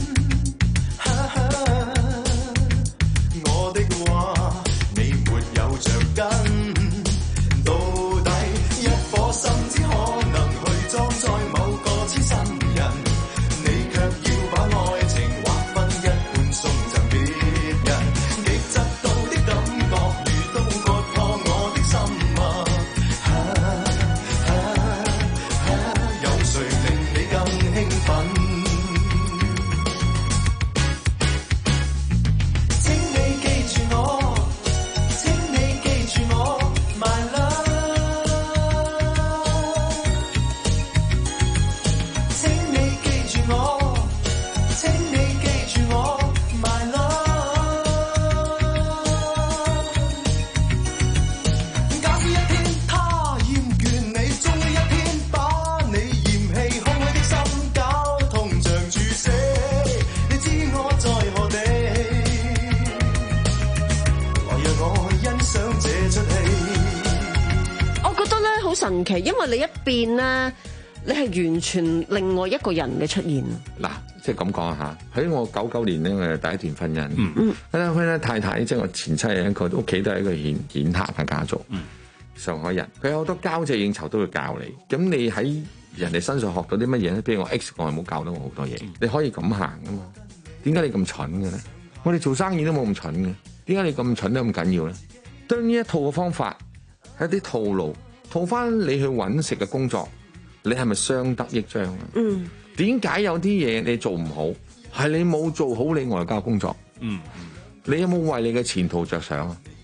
我的話你沒有着緊。到底一顆心只可能去裝載某個痴心人，你卻要把愛情劃分一半送贈別人。 神奇，因為你一變咧，你係完全另外一個人嘅出現。 嗱，即係咁講下，喺我九九年咧，我係第一段婚姻。嗯嗯，嗰咧太太即係我前妻，係一個屋企都係一個顯顯赫嘅家族。嗯，上海人，佢有好多交際應酬都會教你。咁你喺人哋身上學到啲乜嘢咧？譬如我 X 講係冇教到我好多嘢。嗯、你可以咁行噶嘛？點解你咁蠢嘅咧？我哋做生意都冇咁蠢嘅，點解你咁蠢都咁緊要咧？當呢一套嘅方法係一啲套路。套翻你去揾食嘅工作，你係咪相得益彰啊？嗯，點解有啲嘢你做唔好？係你冇做好你外交工作。嗯，你有冇為你嘅前途着想啊？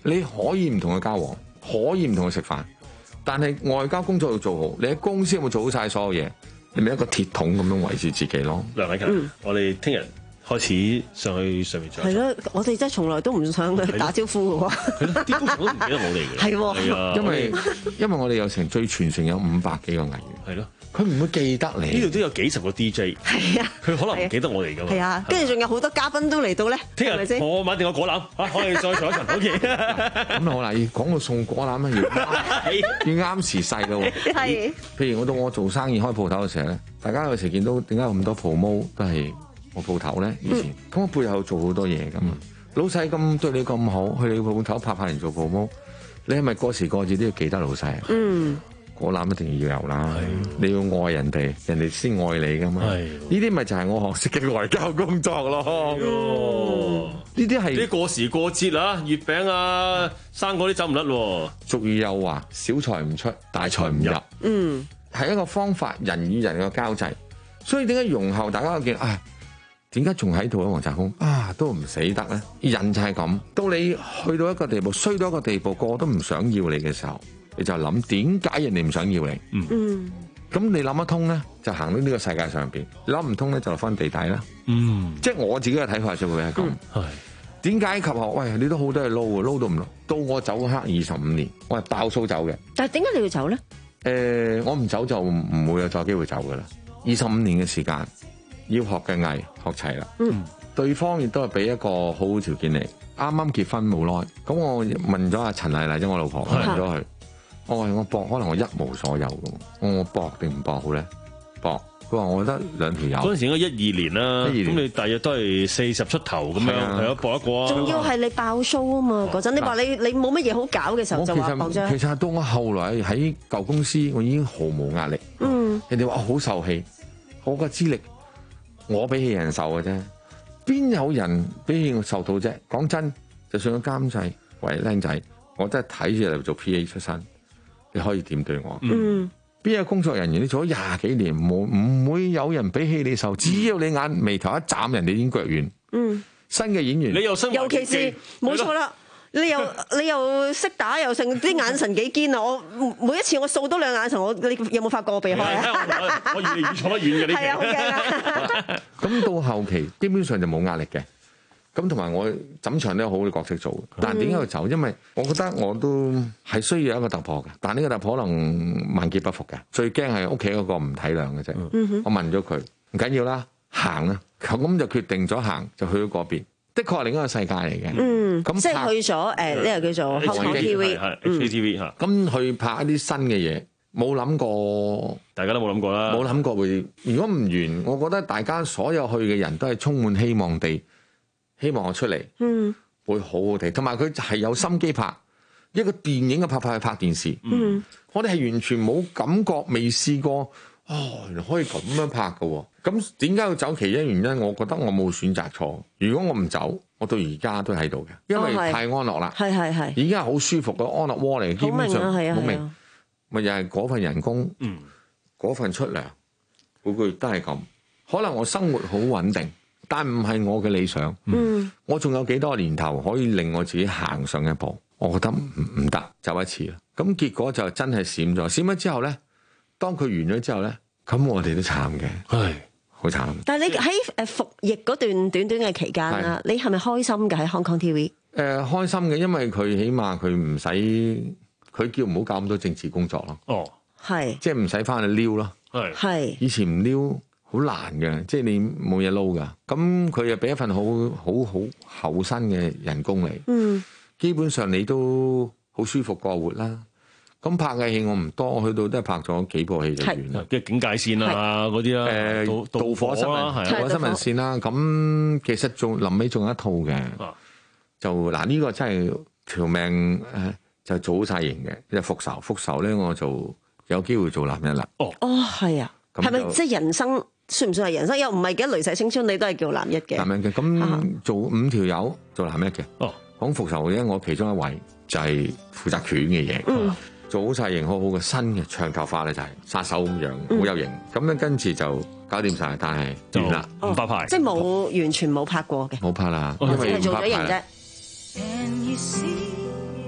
你可以唔同佢交往，可以唔同佢食飯，但係外交工作要做好。你喺公司有冇做好晒所有嘢？你咪一個鐵桶咁樣圍住自己咯。 梁偉勤， 嗯我哋聽日開始上去上面做。 係咯，我哋真係從來都唔想去打招呼嘅喎。 係咯，啲觀眾都唔記得我哋嘅。 係喎， 係啊， 因為因為我哋有成最全城有五百幾個藝員。 係咯。 佢唔會記得你， 呢度都有幾十個 D J， 係啊， 佢可能唔記得我哋㗎嘛。 係啊，跟住仲有好多嘉賓都嚟到咧， 聽日我買定個果籃，啊，可以再坐一場好嘢。 咁好啦，要講到送果籃咧，要要啱時勢咯。 係， 譬如我到我做生意開鋪頭嘅時候咧，大家有時見到點解咁多 promo 都係我鋪頭咧？以前咁我背後做好多嘢㗎嘛。老細咁對你咁好，去你鋪頭拍拍人做 promo，你係咪過時過節都要記得老細啊？嗯。果籃一定要有啦，你要愛人哋，人哋先愛你噶嘛。呢啲咪就係我學識嘅外交工作咯。呢啲係啲過時過節啊，月餅啊、生果啲走唔甩喎。 俗語有話：小財唔出，大財唔入。嗯，係一個方法，人與人嘅交際。所以點解容後大家都見啊？點解仲喺度咧？黃澤鋒啊，都唔死得咧。人就係咁，到你去到一個地步，衰到一個地步，個個都唔想要你嘅時候。你就諗點解人哋唔想要你？嗯，咁你諗得通咧，就行到呢個世界上邊；諗唔通咧，就落翻地底啦。嗯，即係我自己嘅睇法就會係咁。係點解及後？喂，你都好多嘢撈喎，撈到唔撈？到我走黑二十五年，我係爆數走嘅。 但係點解你要走咧？ 誒、呃，我唔走就唔會有再機會走噶啦。二十五年嘅時間，要學嘅藝學齊啦。嗯，對方亦都係俾一個好好條件你。啱啱結婚冇耐，咁我問咗阿陳麗麗，即我老婆，問咗佢。我話我搏，可能我一無所有嘅，我搏定唔搏好咧？搏，佢話我覺得兩條友。嗰陣時應該一二年啦，咁你大約都係四十出頭咁樣，係啊，搏一個啊。 仲要係你爆 show 啊嘛，嗰陣你話你你冇乜嘢好搞嘅時候就話爆啫。 其實到我後來喺舊公司，我已經毫無壓力。嗯，人哋話好受氣，我個資歷我比起人受嘅啫，邊有人比起我受到啫？講真，就算個監製為僆仔，我真係睇住嚟做 P A 出身。你可以點對我？嗯，邊有工作人員你做咗廿幾年，冇唔會有人比起你受？只要你眼眉頭一眨，人哋已經腳軟。嗯，新嘅演員， 你又新， 尤其是冇錯啦，你又你又識打又成，啲眼神幾堅啊！我每一次我掃多兩眼神，我你有冇發覺我避開啊？ 我越嚟越坐得遠嘅呢期。 係啊，好驚啊！ 咁到後期基本上就冇壓力嘅。咁同埋我枕場都有好嘅角色做，但點解要走？因為我覺得我都係需要一個突破嘅，但呢個突破可能萬劫不復嘅。最驚係屋企嗰個唔體諒嘅啫。嗯、我問咗佢，唔緊要啦，行啦，咁就決定咗行，就去咗嗰邊。的確係另一個世界嚟嘅。嗯，咁即係去咗誒呢個叫做香港 T V， 係 H K T V 嚇。 咁去拍一啲新嘅嘢，冇諗過， 大家都冇諗過啦。 冇諗過會，如果唔完，我覺得大家所有去嘅人都係充滿希望地。希望我出嚟，嗯，會好好睇，同埋佢係有心機拍一個電影嘅拍法去拍電視，嗯，我哋係完全冇感覺，未試過，哦，原來可以咁樣拍嘅，咁點解要走？其一原因，我覺得我冇選擇錯。如果我唔走，我到而家都喺度嘅，因為太安樂啦，係係係，已經係好舒服嘅安樂窩嚟，基本上好明，咪又係嗰份人工，嗯，嗰份出糧，每個月都係咁，可能我生活好穩定。但唔係我嘅理想，嗯、我仲有幾多年頭可以令我自己行上一步？我覺得唔唔得，走一次啦。咁結果就真係閃咗，閃咗之後咧，當佢完咗之後咧，咁我哋都慘嘅，係好慘。但係你喺誒服役嗰段短短嘅期間啦，你係咪開心嘅喺 Hong Kong T V？誒、呃、開心嘅，因為佢起碼佢唔使，佢叫唔好搞咁多政治工作咯。哦，係，即係唔使翻去撩咯。係，係，以前唔撩。好難嘅，即係你冇嘢撈噶。咁佢又俾一份好好好厚薪嘅人工嚟，嗯，基本上你都好舒服過活啦。咁拍嘅戲我唔多，我去到都係拍咗幾部戲就完啦。即係警戒線啊嗰啲啦，誒導火新聞，導火新聞線啦。咁其實仲臨尾仲有一套嘅，啊、就嗱呢、呢個真係條命誒，就做好晒型嘅。即係復仇，復仇咧我就有機會做男人啦。哦，哦係啊，係咪即係人生？算唔算係人生？又唔係嘅，雷逝青春你都係叫男一嘅。男人嘅，咁做五條友做男一嘅。哦，講復仇嘅，我其中一位就係負責拳嘅嘢。嗯，做好晒型，好好嘅新嘅長頭髮咧就係殺手咁樣，好、嗯、有型。咁樣跟住就搞掂晒，但係完啦，唔拍牌，即係冇完全冇拍過嘅。冇拍啦，因為唔拍牌。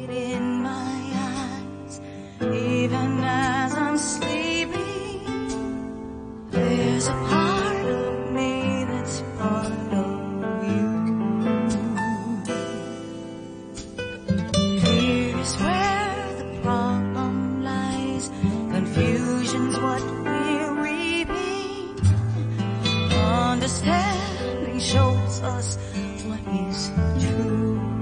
Even as I'm sleeping, there's a part of me that's part of you. Here's where the problem lies. Confusion's what we're reaping. Understanding shows us what is true.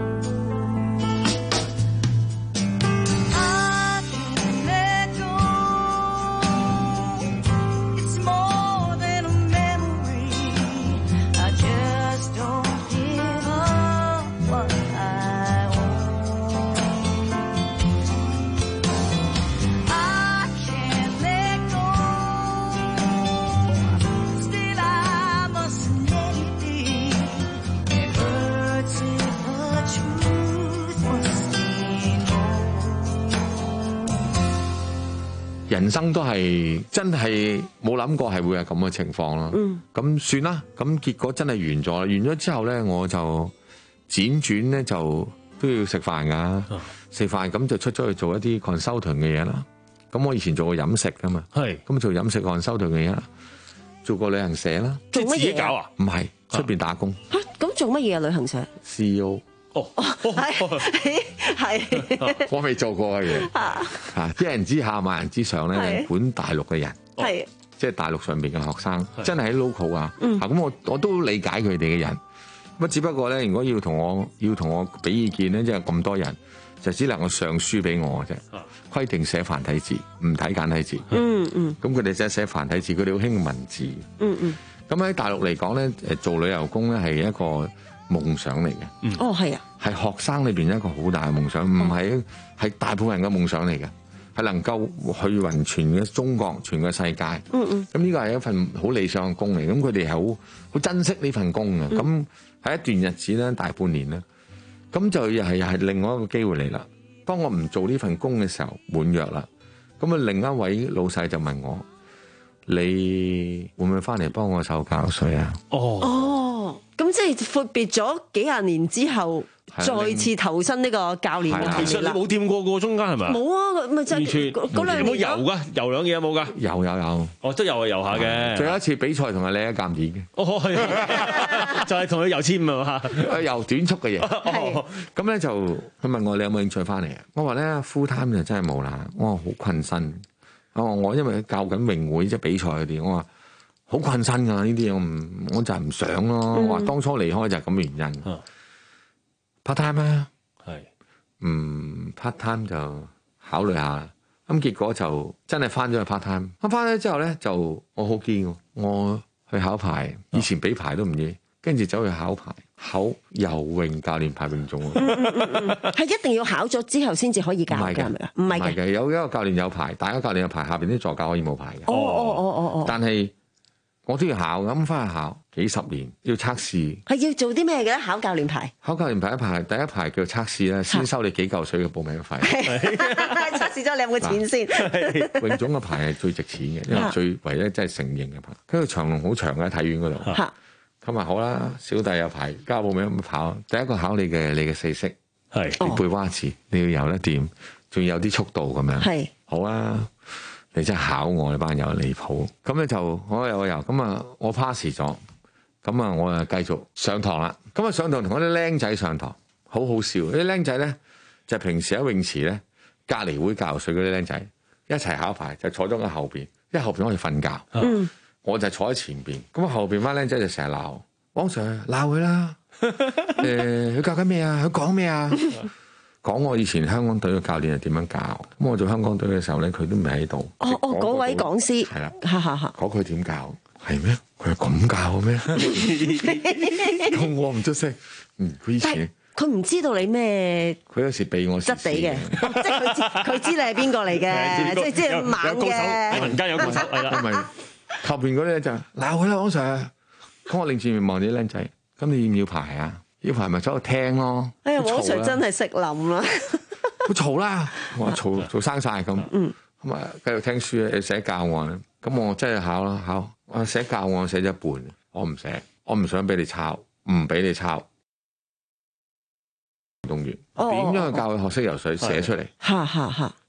人生都係真係冇諗過係會係咁嘅情況啦。咁、嗯、算啦，咁結果真係完咗啦。完咗之後咧，我就輾轉咧就都要食飯噶，食飯咁就出咗去做一啲 consulting 嘅嘢啦。咁我以前做過飲食噶嘛，係咁做飲食 consulting 嘅嘢啦，做過旅行社啦。 做乜嘢？自己搞啊？唔係出邊打工。 嚇、啊，咁做乜嘢啊？旅行社 C E O。哦， 係係， 我未做過嘅嘢，啊，一人之下萬人之上咧，管大陸嘅人，係即係大陸上邊嘅學生，真係喺 local 啊，咁、嗯、我我都理解佢哋嘅人，咁只不過咧，如果要同我要同我俾意見咧，即係咁多人，就只能夠上書俾我嘅啫，規定寫繁體字，唔睇簡體字，嗯嗯，咁佢哋真係寫繁體字，佢哋好興文字，嗯嗯，咁喺大陸嚟講咧，誒做旅遊工咧係一個夢想嚟嘅，嗯， 哦係啊，係學生裏邊一個好大嘅夢想，唔係係大部分人嘅夢想嚟嘅，係能夠去雲全嘅中國，全個世界，嗯嗯，咁呢個係一份好理想嘅工嚟，咁佢哋係好好珍惜呢份工嘅，咁、嗯、喺一段日子咧，大半年咧，咁就又係又係另外一個機會嚟啦。當我唔做呢份工嘅時候，滿約啦，咁啊另一位老細就問我：你會唔會翻嚟幫我手教水啊？ 哦。哦咁即係闊別咗幾廿年之後，再次投身呢個教練嘅其實你冇掂過個中間係咪？ 冇啊，咪就係嗰兩年。 有冇游㗎？游兩嘢有冇㗎？ 有有有。 哦，都有啊，游下嘅。 最後一次比賽同阿李一鑑點嘅。 哦，係。就係同佢游千五啊嘛。 游短速嘅嘢。係。咁咧就佢問我你有冇興趣翻嚟啊？我話咧 full time 就真係冇啦，我話好困身。我話我因為教緊泳會即係比賽嗰啲，我話。好困身㗎呢啲嘢，我唔我就係唔想咯。我話當初離開就係咁嘅原因。嗯、part time 啊，係，嗯 part time 就考慮下。咁結果就真係翻咗去 part time。咁翻咗之後咧，就我好堅，我去考牌。以前俾牌都唔易，跟住走去考牌，考游泳教練牌泳總。係、 嗯嗯、一定要考咗之後先至可以教嘅，係咪啊？唔係嘅， 有一個教練有牌，大家教練有牌，下邊啲助教可以冇牌嘅。 哦哦哦哦哦。 但係我都要考，咁翻去考幾十年，要測試。 係要做啲咩嘅咧？考教練牌。 考教練牌一排，第一排叫測試咧，先收你幾嚿水嘅報名費。 測試咗你有冇錢先？ 泳總嘅牌係最值錢嘅，因為最唯一真係承認嘅牌。跟住長龍好長嘅喺體院嗰度。咁啊好啦，小弟有牌交報名咁跑。第一個考你嘅你嘅四式，係你背蛙池，你要游得掂，仲要有啲速度咁樣。係好啦。你真係考我呢班友離譜，咁咧就我又游，咁啊我 pass 咗，咁啊我啊繼續上堂啦。咁啊上堂同嗰啲僆仔上堂，好好笑。啲僆仔咧就平時喺泳池咧隔離會教水嗰啲僆仔一齊考牌，就坐咗喺後邊，因為後邊可以瞓覺，嗯、我就坐喺前邊。咁啊後邊班僆仔就成日鬧王 Sir 鬧佢啦，誒佢教緊咩啊？佢講咩啊？講我以前香港隊嘅教練係點樣教，咁我做香港隊嘅時候咧，佢都唔喺度。 哦哦，嗰位講師係啦，哈哈哈。 講佢點教係咩？佢係咁教咩？咁我唔出聲。嗯，佢以前佢唔知道你咩？ 佢有時避我質地嘅，即係佢知佢知你係邊個嚟嘅，即係即係猛嘅。 民間有高手係啦， 咪後邊嗰啲就鬧佢啦，王 Sir。咁我擰住面望啲僆仔，咁你要唔要牌啊？要牌咪走去聽咯。 哎呀，王 Sir 真係識諗啦。 好嘈啦，我話嘈嘈生晒咁。嗯，咁啊繼續聽書啊，寫教案。咁我真係考啦，考我寫教案寫咗一半，我唔寫，我唔想俾你抄，唔俾你抄。運動員點樣去教佢學識游水？寫出嚟。 嚇嚇嚇！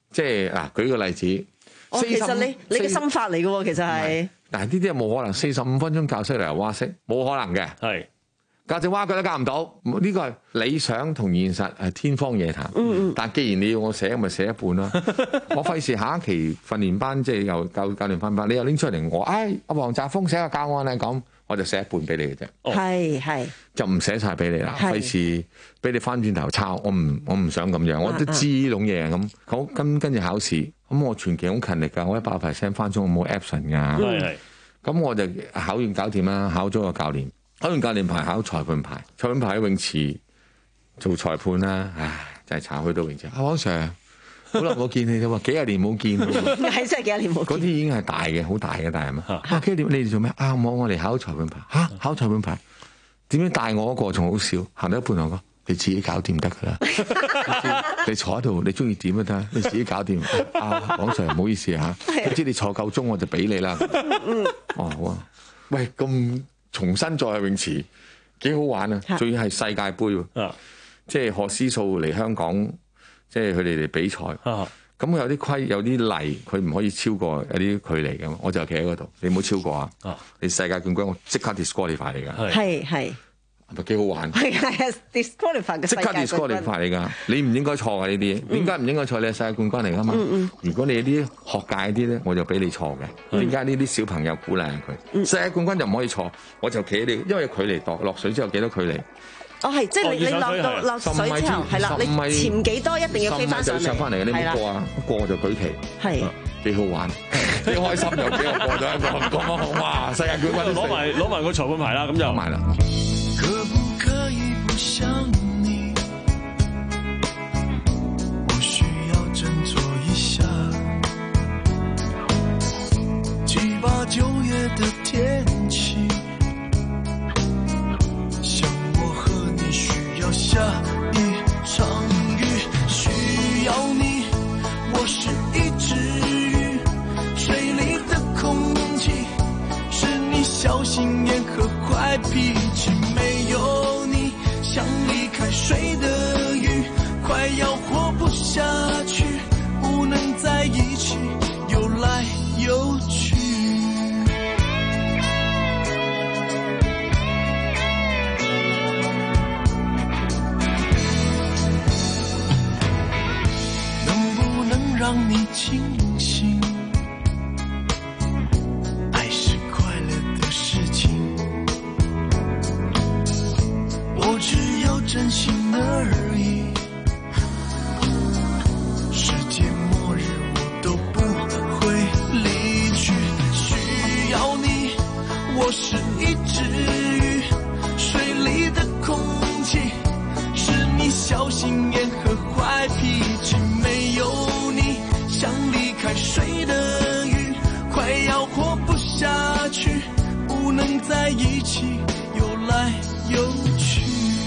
即係嗱，舉個例子， 哦，其實你你嘅心法嚟嘅喎，其實係。 但係呢啲係冇可能，四十五分鐘教識嚟游蛙式，冇可能嘅。 係教隻蛙腳都教唔到，呢個係理想同現實係天方夜譚。 嗯嗯。 但既然你要我寫，咪寫一半啦。我費事下一期訓練班即係又教教練訓班，你又拎出嚟我，唉，阿黃澤鋒寫個教案係咁，我就寫一半俾你嘅啫。 係係。 就唔寫晒俾你啦，費事俾你翻轉頭抄。我唔我唔想咁樣，我都知呢種嘢咁。好跟跟住考試，咁我全期好勤力㗎，我一百 percent 翻中，我冇 absent 㗎。 係係。 咁我就考完搞掂啦，考咗個教練，考完教練牌，考裁判牌，裁判牌喺泳池做裁判啦，唉，真係炒去到泳池。阿黃 Sir，好耐冇見你啫喎，幾廿年冇見。 係真係幾廿年冇見。嗰啲已經係大嘅，好大嘅，大係嘛？啊，幾年你哋做咩？啊，我我嚟考裁判牌。嚇，考裁判牌，點樣帶我嗰個仲好少，行到一半我講，你自己搞掂得㗎啦。你坐喺度，你中意點都得，你自己搞掂。啊，黃 Sir，唔好意思嚇，總之你坐夠鐘我就俾你啦。哦，好啊。喂，咁重新再去泳池幾好玩啊！仲要係世界盃喎，即係何思素嚟香港，即係佢哋嚟比賽。咁有啲規有啲例，佢唔可以超過有啲距離㗎嘛。我就企喺嗰度，你唔好超過啊！你世界冠軍，我即刻 disqualify 嚟㗎。 係係。 係咪幾好玩？ 係係 disqualify 嘅世界冠軍。 即刻 disqualify 嚟㗎，你唔應該錯㗎呢啲。點解唔應該錯？你係世界冠軍嚟㗎嘛。嗯嗯。如果你啲學界啲咧，我就俾你錯嘅。點解呢啲小朋友鼓勵下佢？世界冠軍就唔可以錯，我就企喺你，因為距離度落水之後幾多距離？ 哦，係，即係你你落到落水之後，係啦，你潛幾多一定要飛翻上嚟。 上翻嚟嘅，你唔過啊，過就舉旗。係。幾好玩，幾開心又幾我過咗一個咁啊！哇，世界冠軍攞埋攞埋個裁判牌啦，咁就埋啦。 可不可以不想你？我需要振作一下。七八九月的天氣，像我和你需要下一場雨，需要你。我是一隻魚，水裡的空氣是你小心眼和壞脾氣。沒有你，像離開水的魚，快要活不下去，不能在一起，游來游去。能不能讓你清醒？愛是快樂的事情。我只有真心而已，世界末日我都不會離去。需要你，我是一隻魚，水裡的空氣是你小心眼和壞脾氣。沒有你，像離開水的魚，快要活不下去，不能在一起，游來游去。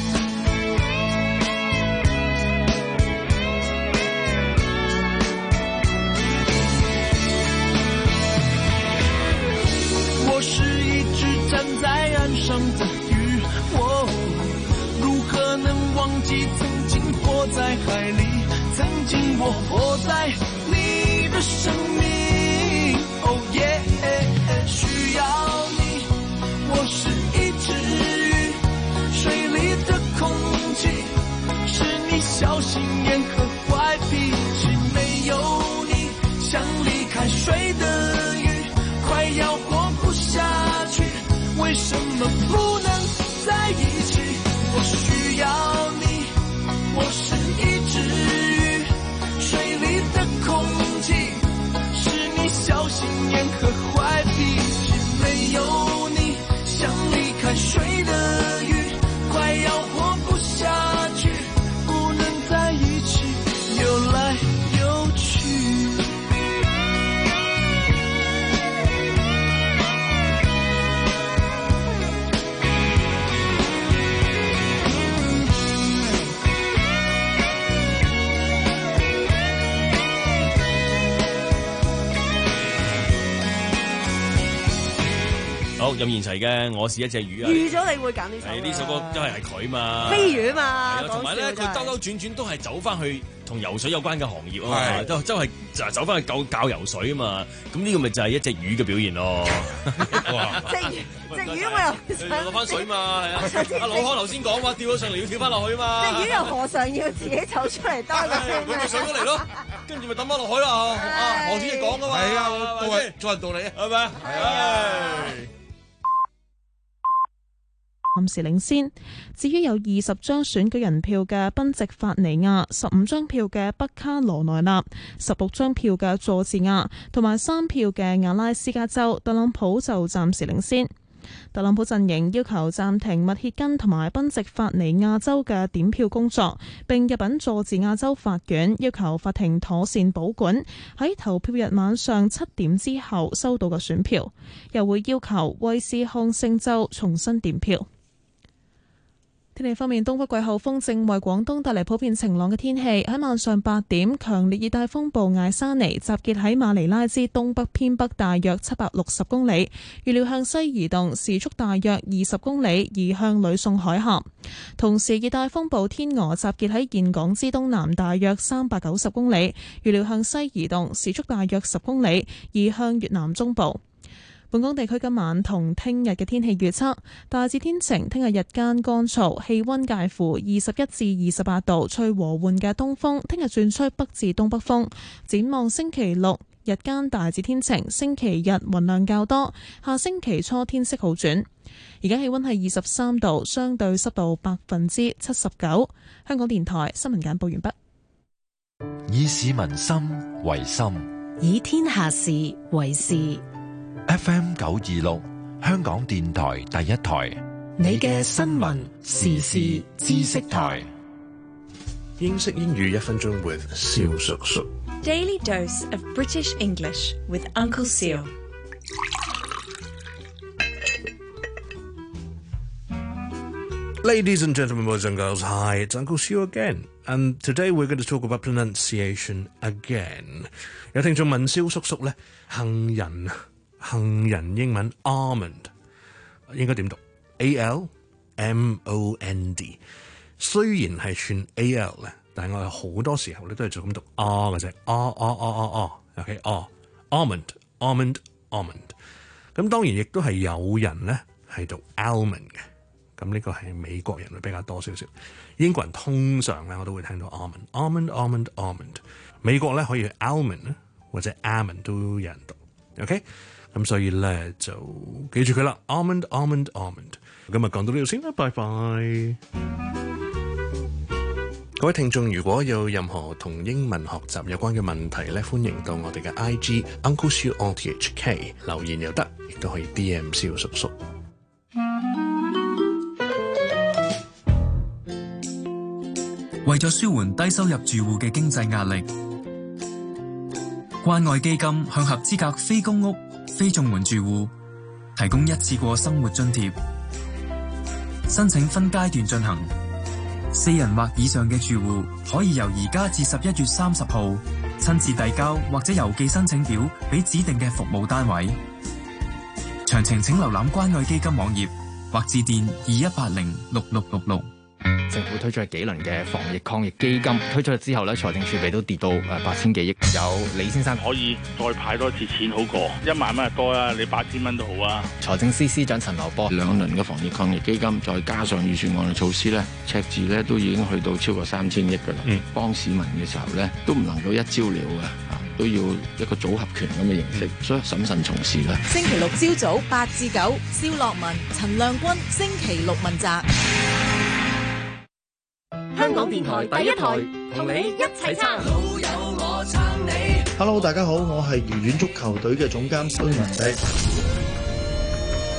我是一隻站在岸上的魚，我如何能忘記曾經活在海裡，曾經我活在你的生命。Oh yeah， 需要你，我是一隻魚，水裡的空氣是你小心眼和壞脾氣。沒有你，像離開水的魚，快要活不下去，為什麼不能在一起？我需要你，我是一隻魚，水裡的空氣是你小心眼和壞脾氣。沒有你，像離開水的魚，快要活不下去，不能在一起，游來游去。 任賢齊嘅《我是一隻魚》啊。 預咗你會揀呢首。 係呢首歌都係係佢嘛。 飛魚啊嘛。 係啊，同埋咧，佢兜兜轉轉都係走翻去同游水有關嘅行業啊嘛，都都係就走翻去教教游水啊嘛。咁呢個咪就係一隻魚嘅表現咯。 隻魚，隻魚我又落翻水嘛，係啊。阿老康頭先講話，釣咗上嚟要跳翻落去啊嘛。 隻魚又何嘗要自己走出嚟兜個圈佢咪上咗嚟咯，跟住咪抌翻落海啦。啊，何主席講噶嘛。 係啊，都係做人道理啊， 係咪？係。 暫時領先。至於有二十張選舉人票嘅賓夕法尼亞、十五張票嘅北卡羅來納、十六張票嘅佐治亞同埋三票嘅阿拉斯加州，特朗普就暫時領先。特朗普陣營要求暫停密歇根同埋賓夕法尼亞州嘅點票工作，並入稟佐治亞州法院，要求法庭妥善保管喺投票日晚上七點之後收到嘅選票，又會要求威斯康星州重新點票。天氣方面，東北季候風正為廣東帶嚟普遍晴朗嘅天氣。喺晚上八點，強烈熱帶風暴艾莎尼集結喺馬尼拉之東北偏北大約七百六十公里，預料向西移動，時速大約二十公里，移向呂宋海峽。同時，熱帶風暴天鵝集結喺峴港之東南大約三百九十公里，預料向西移動，時速大約十公里，移向越南中部。本港地區今晚同聽日嘅天氣預測，大致天晴，聽日日間乾燥，氣溫介乎二十一至二十八度，吹和緩嘅東風，聽日轉吹北至東北風。展望星期六日間大致天晴，星期日雲量較多，下星期初天色好轉。而家氣溫係二十三度，相對濕度百分之七十九。香港電台新聞簡報完畢。 以市民心為心， 以天下事為事。 F M 九二六，香港電台第一台， 你嘅新聞時事知識台。 英式英語一分鐘 with 蕭叔叔。 Daily dose of British English with Uncle Seal. Ladies and gentlemen, boys and girls, hi, it's Uncle Seal again. And today we're going to talk about pronunciation again. 有聽眾問蕭叔叔咧，杏仁杏仁英文 almond 應該點讀 ？A L M O N D。雖然係串 A L 咧，但係我哋好多時候咧都係做咁讀 R 嘅啫 ，R R R R R，OK，R almond almond almond。咁當然亦都係有人咧係讀 almond 嘅，咁呢個係美國人會比較多少少。英國人通常咧我都會聽到 almond almond almond almond。美國咧可以 almond 或者 almond 都有人讀 ，OK。咁所以咧就記住佢啦 ，almond almond almond。今日講到呢度先啦，拜拜。各位聽眾，如果有任何同英文學習有關嘅問題咧，歡迎到我哋嘅 I G Uncle Siu O T H K 留言又得，亦都可以 D M 蕭叔叔。 為咗舒緩低收入住戶嘅經濟壓力，關愛基金向合資格非公屋非綜援住戶提供一次過生活津貼，申請分階段進行。四人或以上嘅住戶可以由而家至十一月三十號親自遞交或者郵寄申請表俾指定嘅服務單位。詳情請瀏覽關愛基金網頁或致電二一八零六六六六。 政府推出幾輪嘅防疫抗疫基金，推出咗之後咧，財政儲備都跌到誒八千幾億。有李先生可以再派多次錢好過一萬蚊就多啦，你八千蚊都好啊。 財政司司長陳茂波， 兩輪嘅防疫抗疫基金，再加上預算案嘅措施咧，赤字咧都已經去到超過三千億㗎啦。嗯，幫市民嘅時候咧，都唔能夠一招了嘅，啊，都要一個組合拳咁嘅形式，嗯、所以審慎從事啦。 星期六朝早八至九，蕭樂文、陳亮君，星期六問責。 香港電台第一台，同你一齊撐。老友我撐你。 Hello， 大家好，我係愉園足球隊嘅總監孫文迪。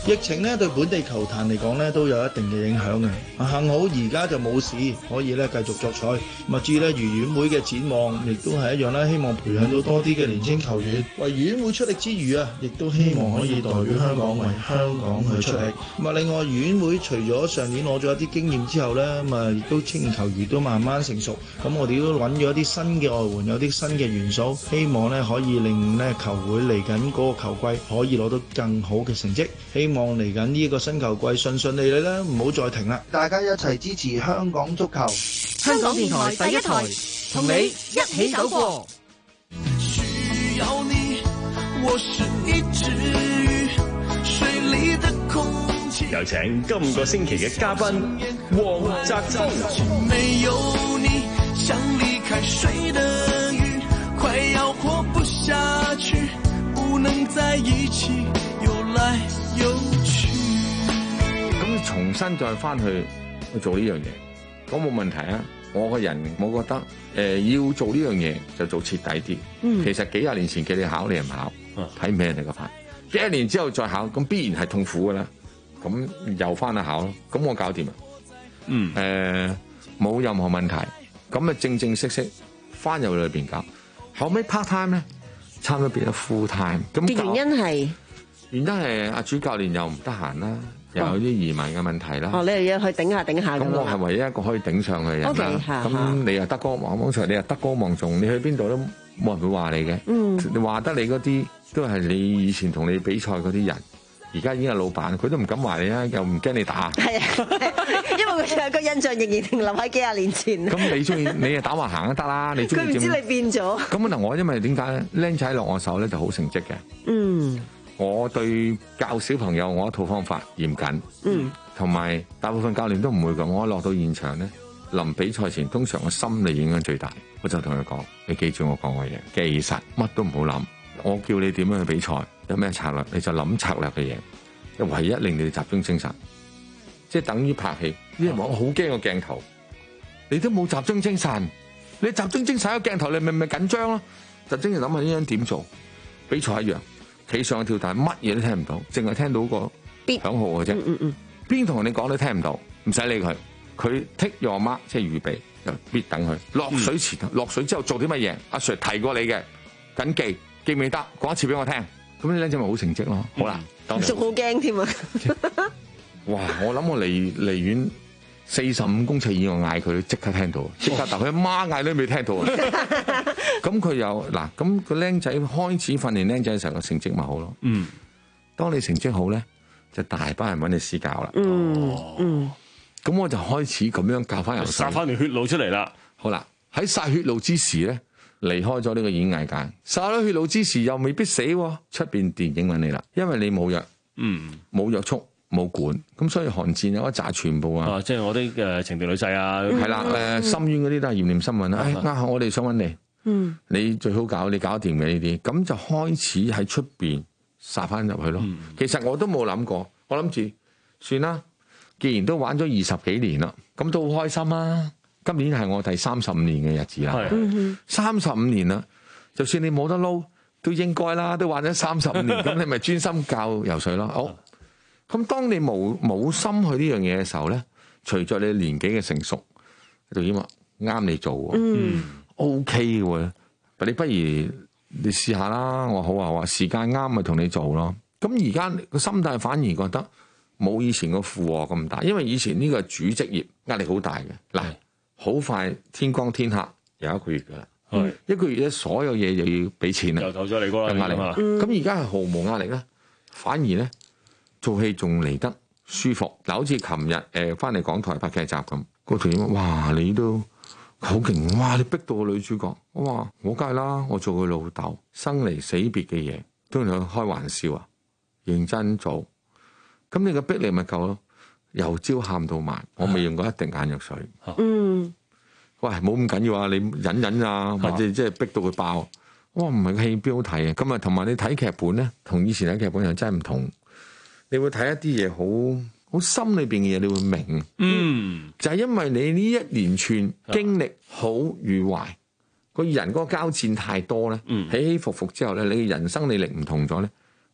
疫情咧對本地球壇嚟講咧都有一定嘅影響嘅。幸好而家就冇事，可以咧繼續作賽。咁啊至於咧愉園會嘅展望，亦都係一樣啦，希望培養到多啲嘅年輕球員，為愉園會出力之餘啊，亦都希望可以代表香港為香港去出力。咁啊另外愉園會除咗上年攞咗一啲經驗之後咧，咁啊亦都青年球員都慢慢成熟。咁我哋都揾咗一啲新嘅外援，有啲新嘅元素，希望咧可以令咧球會嚟緊嗰個球季可以攞到更好嘅成績。希望嚟緊呢個新球季順順利利啦，唔好再停啦！大家一齊支持香港足球。 香港電台第一台，同你一起走過。 需要你，我是一隻魚，水裡的空氣。 有請今個星期嘅嘉賓黃澤鋒。 沒有你，像離開水的魚，快要活不下去，不能在一起，游來游去。 咁重新再翻去去做呢樣嘢，咁冇問題啊！我個人我覺得誒、呃、要做呢樣嘢就做徹底啲。嗯、其實幾廿年前叫你考你唔考，睇唔起人哋個牌。幾一年之後再考，咁必然係痛苦噶啦。咁又翻去考咯，咁我搞掂啊。嗯，誒冇、呃、任何問題，咁啊正正式式翻入裏邊搞。後尾 part time 咧，差唔多變咗 full time。咁嘅原因係原因係阿主教練又唔得閒啦。又有啲移民嘅問題啦。 哦，你又要去頂下頂下咁。咁我係唯一一個可以頂上去嘅人啦。咁、okay, 你又德高望重，你又德高望重，你去邊度都冇人會話你嘅。嗯，你話得你嗰啲都係你以前同你比賽嗰啲人，而家已經係老闆，佢都唔敢話你啊，又唔驚你打。係啊， 因為佢個印象仍然停留喺幾廿年前。咁你中意你啊打橫行都得啦，你中意。 佢唔知你變咗。咁嗱，我因為點解僆仔落我手咧就好成績嘅。嗯。我對教小朋友我一套方法嚴謹，嗯，同埋大部分教練都唔會咁。我落到現場咧，臨比賽前通常個心理影響最大，我就同佢講：你記住我講嘅嘢，其實乜都唔好諗。我叫你點樣去比賽，有咩策略，你就諗策略嘅嘢。唯一令你哋集中精神，即係等於拍戲。因為我好驚個鏡頭，你都冇集中精神。你集中精神喺個鏡頭，你咪咪緊張咯。集中要諗下呢樣點做，比賽一樣。企上去跳台，乜嘢都聽唔到，淨係聽到個響號嘅啫。嗯嗯，邊同你講都聽唔到，唔使理佢。佢 take your mark 即係預備，就必等佢落水前，落、嗯、水之後做啲乜嘢？阿 Sir 提過你嘅，緊記記唔記得？講一次俾我聽。咁呢靚仔咪好成績咯。嗯、好啦， 仲好驚添啊！ 哇！我諗我離離遠四十五公尺以外嗌佢，即刻聽到，即刻但佢阿媽嗌都未聽到啊！咁佢又嗱，咁個僆仔開始訓練僆仔嘅時候，個成績咪好咯。嗯，當你成績好咧，就大班人揾你私教啦。嗯嗯，咁我就開始咁樣教翻人， 殺翻條血路出嚟啦。 好啦，喺殺血路之時咧，離開咗呢個演藝界，殺咗血路之時又未必死，出邊電影揾你啦，因為你冇藥，嗯，冇約束。冇管，咁所以寒戰有一紮全部啊！ 即係我啲誒情敵女婿啊， 係啦，誒深淵嗰啲都係驗念新聞啦。誒，啱我哋想揾你，嗯，你最好搞，你搞得掂嘅呢啲，咁就開始喺出邊殺翻入去咯。嗯、其實我都冇諗過，我諗住算啦。既然都玩咗二十幾年啦，咁都好開心啊！今年係我第三十五年嘅日子啦，三十五年啦，就算你冇得撈，都應該啦，都玩咗三十五年，咁你咪專心教游水咯。好。咁當你冇冇心去呢樣嘢嘅時候咧，隨着你年紀嘅成熟，導演話啱你做喎，嗯，OK 嘅喎，你不如你試下啦。我好啊，話時間啱咪同你做咯。咁而家個心態反而覺得冇以前個負荷咁大，因為以前呢個係主職業，壓力好大嘅。嗱，好快天光天黑有一個月噶啦，係一個月咧，所有嘢又要俾錢啦， 又走咗你嗰個壓力。咁而家係毫無壓力咧，反而咧。做戲仲嚟得舒服嗱，好似琴日誒翻嚟港台拍劇集咁，個導演哇你都好勁，哇你逼到個女主角，我話我梗係啦，我做佢老豆，生離死別嘅嘢都同佢開玩笑啊，認真做，咁你個逼力咪夠咯，由朝喊到晚，我未用過一滴眼藥水，嗯，喂冇咁緊要啊，你忍忍啊，或者即係逼到佢爆，哇唔係戲標題啊，咁啊同埋你睇劇本咧，同以前睇劇本又真係唔同。你會睇一啲嘢好好心裏邊嘅嘢，你會明，嗯，就係因為你呢一連串經歷好與壞，個人嗰個交戰太多咧，起起伏伏之後咧，你嘅人生履歷唔同咗咧，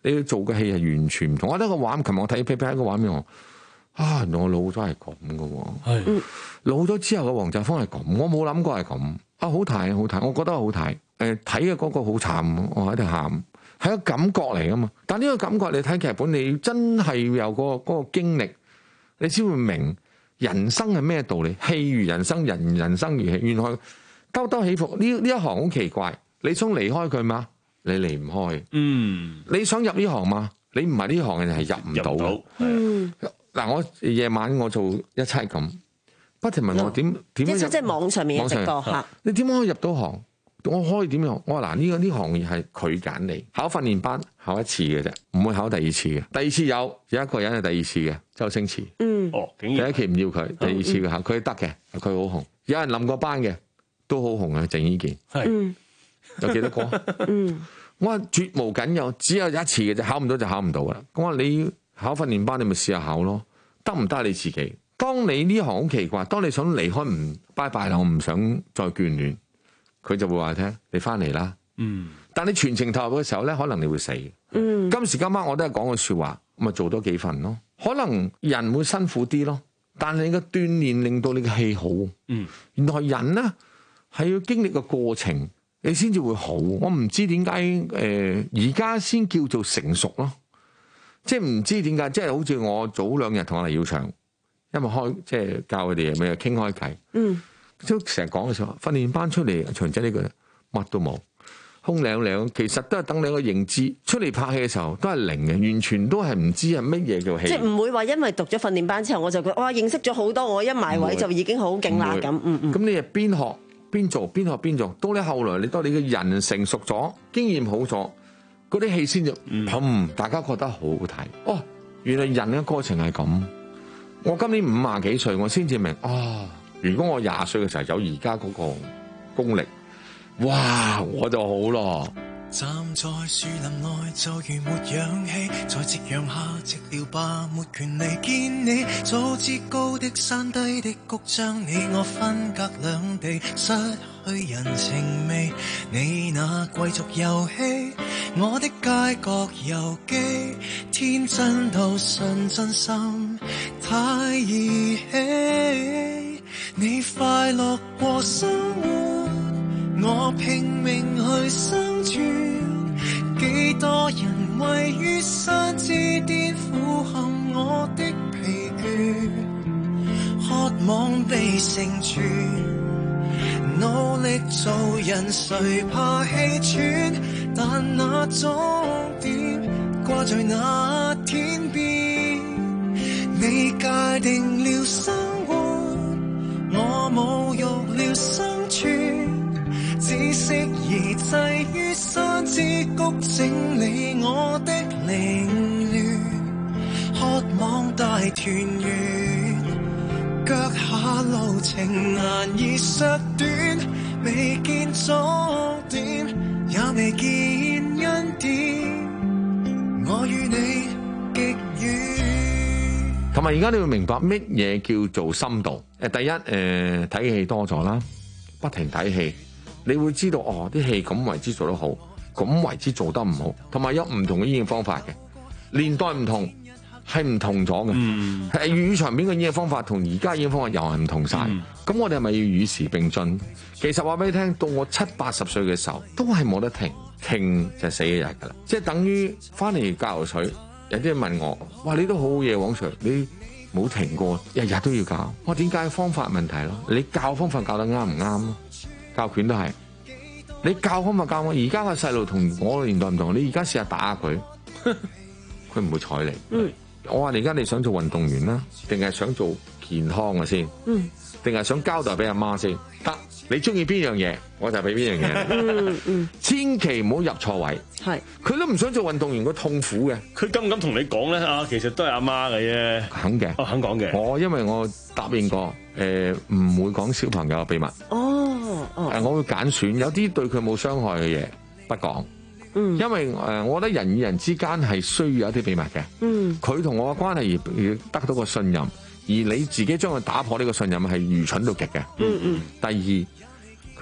你要做嘅戲係完全唔同。我覺得個畫，琴日我睇 P P 一個畫面我，啊，原來我老咗係咁嘅喎。 係老咗之後嘅黃澤鋒係咁，我冇諗過係咁。啊，好睇好睇，我覺得好睇。誒，睇嘅嗰個好慘，我喺度喊，係個感覺嚟噶嘛。但呢個感覺你睇劇本，你真係要有嗰個嗰個經歷，你先會明人生係咩道理。戲如人生，人人生如戲。原來兜兜起伏呢呢一行好奇怪。你想離開佢嗎？你離唔開。 嗯。你想入呢行嗎？你唔係呢行嘅人係入唔到嘅。 嗯。 嗱，我夜晚我做一妻咁，不停問我點點樣入。 即係網上面嘅直播嚇。 你點可以入到行？我可以點樣？我話嗱，呢個呢行業係佢揀你，考訓練班考一次嘅啫，唔會考第二次嘅。第二次有有一個人係第二次嘅，周星馳。 嗯。 哦， 第一期唔要佢，第二次嘅考佢得嘅，佢好紅。有人冧過班嘅，都好紅嘅，鄭伊健。 係。 有幾多個？嗯。我話絕無僅有，只有一次嘅啫，考唔到就考唔到噶啦。我話你考訓練班，你咪試下考咯，得唔得係你自己。當你呢行好奇怪，當你想離開唔拜拜啦，我唔想再眷戀。佢就會話聽，你翻嚟啦。嗯，但你全程投入嘅時候咧，可能你會死。嗯，今時今晚我都係講個說話，咪做多幾份咯。可能人會辛苦啲咯，但係你嘅鍛煉令到你嘅戲好。嗯，原來人咧係要經歷個過程，你先至會好。我唔知點解誒，而家先叫做成熟咯。即係唔知點解，即係好似我早兩日同阿黎耀祥，因為開即係教佢哋咪又傾開偈。嗯。都成日講嘅時候，訓練班出嚟，長仔呢句乜都冇，空兩兩，其實都係等你個認知。出嚟拍戲嘅時候都係零嘅，完全都係唔知係乜嘢叫戲。 即係唔會話因為讀咗訓練班之後，我就覺得哇認識咗好多，我一埋位就已經好勁啦咁。嗯嗯。 咁你係邊學邊做，邊學邊做，到你後來你當你嘅人成熟咗，經驗好咗，嗰啲戲先就嗯，大家覺得好好睇。哦，原來人嘅過程係咁。我今年五廿幾歲，我先至明啊。哦，如果我廿歲嘅時候有而家嗰個功力，哇，我就好咯。 站在樹林內就如沒氧氣，在夕陽下寂寥吧，沒權利見你。早知高的山低的谷將你我分隔兩地，失去人情味。你那貴族遊戲，我的街角遊記，天真到信真心太兒戲。你快樂過生活，我拼命去生存。幾多人位於山之巔，俯瞰我的疲倦，渴望被成全。努力做人，誰怕氣喘？但那終點掛在那天邊。你界定了生活，我侮辱了生存。只適宜滯於山之谷，整理我的凌亂，渴望大團圓。腳下路程難以削短，未見終點，也未見恩典。我與你極遠。 同埋而家你會明白乜嘢叫做深度？誒，第一誒睇戲多咗啦，不停睇戲。你會知道哦，啲戲咁為之做得好，咁為之做得唔好，同埋有唔同嘅演繹方法嘅，年代唔同係唔同咗嘅。嗯，係粵語場面嘅演繹方法同而家演繹方法又係唔同晒。咁、嗯、我哋係咪要與時並進？其實話俾你聽，到我七八十歲嘅時候，都係冇得停，停就死一日噶啦。即係等於翻嚟教游水，有啲人問我：哇，你都好好嘢，黃 Sir，你冇停過，日日都要教。我點解方法問題咯？你教方法教得啱唔啱咯？教拳都係，你教方法教我。而家個細路同我個年代唔同，你而家試下打下佢，佢唔會睬你。嗯，我話你而家你想做運動員啦，定係想做健康嘅先？嗯，定係想交代俾阿媽先？得，你中意邊樣嘢，我就俾邊樣嘢。嗯嗯，千祈唔好入錯位。係，佢都唔想做運動員，佢痛苦嘅。 佢敢唔敢同你講咧？啊，其實都係阿媽嘅啫。 肯嘅， 哦，肯講嘅。 我因為我答應過，誒、呃，唔會講小朋友嘅秘密。哦，哦，誒，我會揀選有啲對佢冇傷害嘅嘢不講。嗯，因為誒，我覺得人與人之間係需要有一啲秘密嘅。嗯，佢同我嘅關係而得到個信任，而你自己將佢打破呢個信任係愚蠢到極嘅。嗯嗯。第二，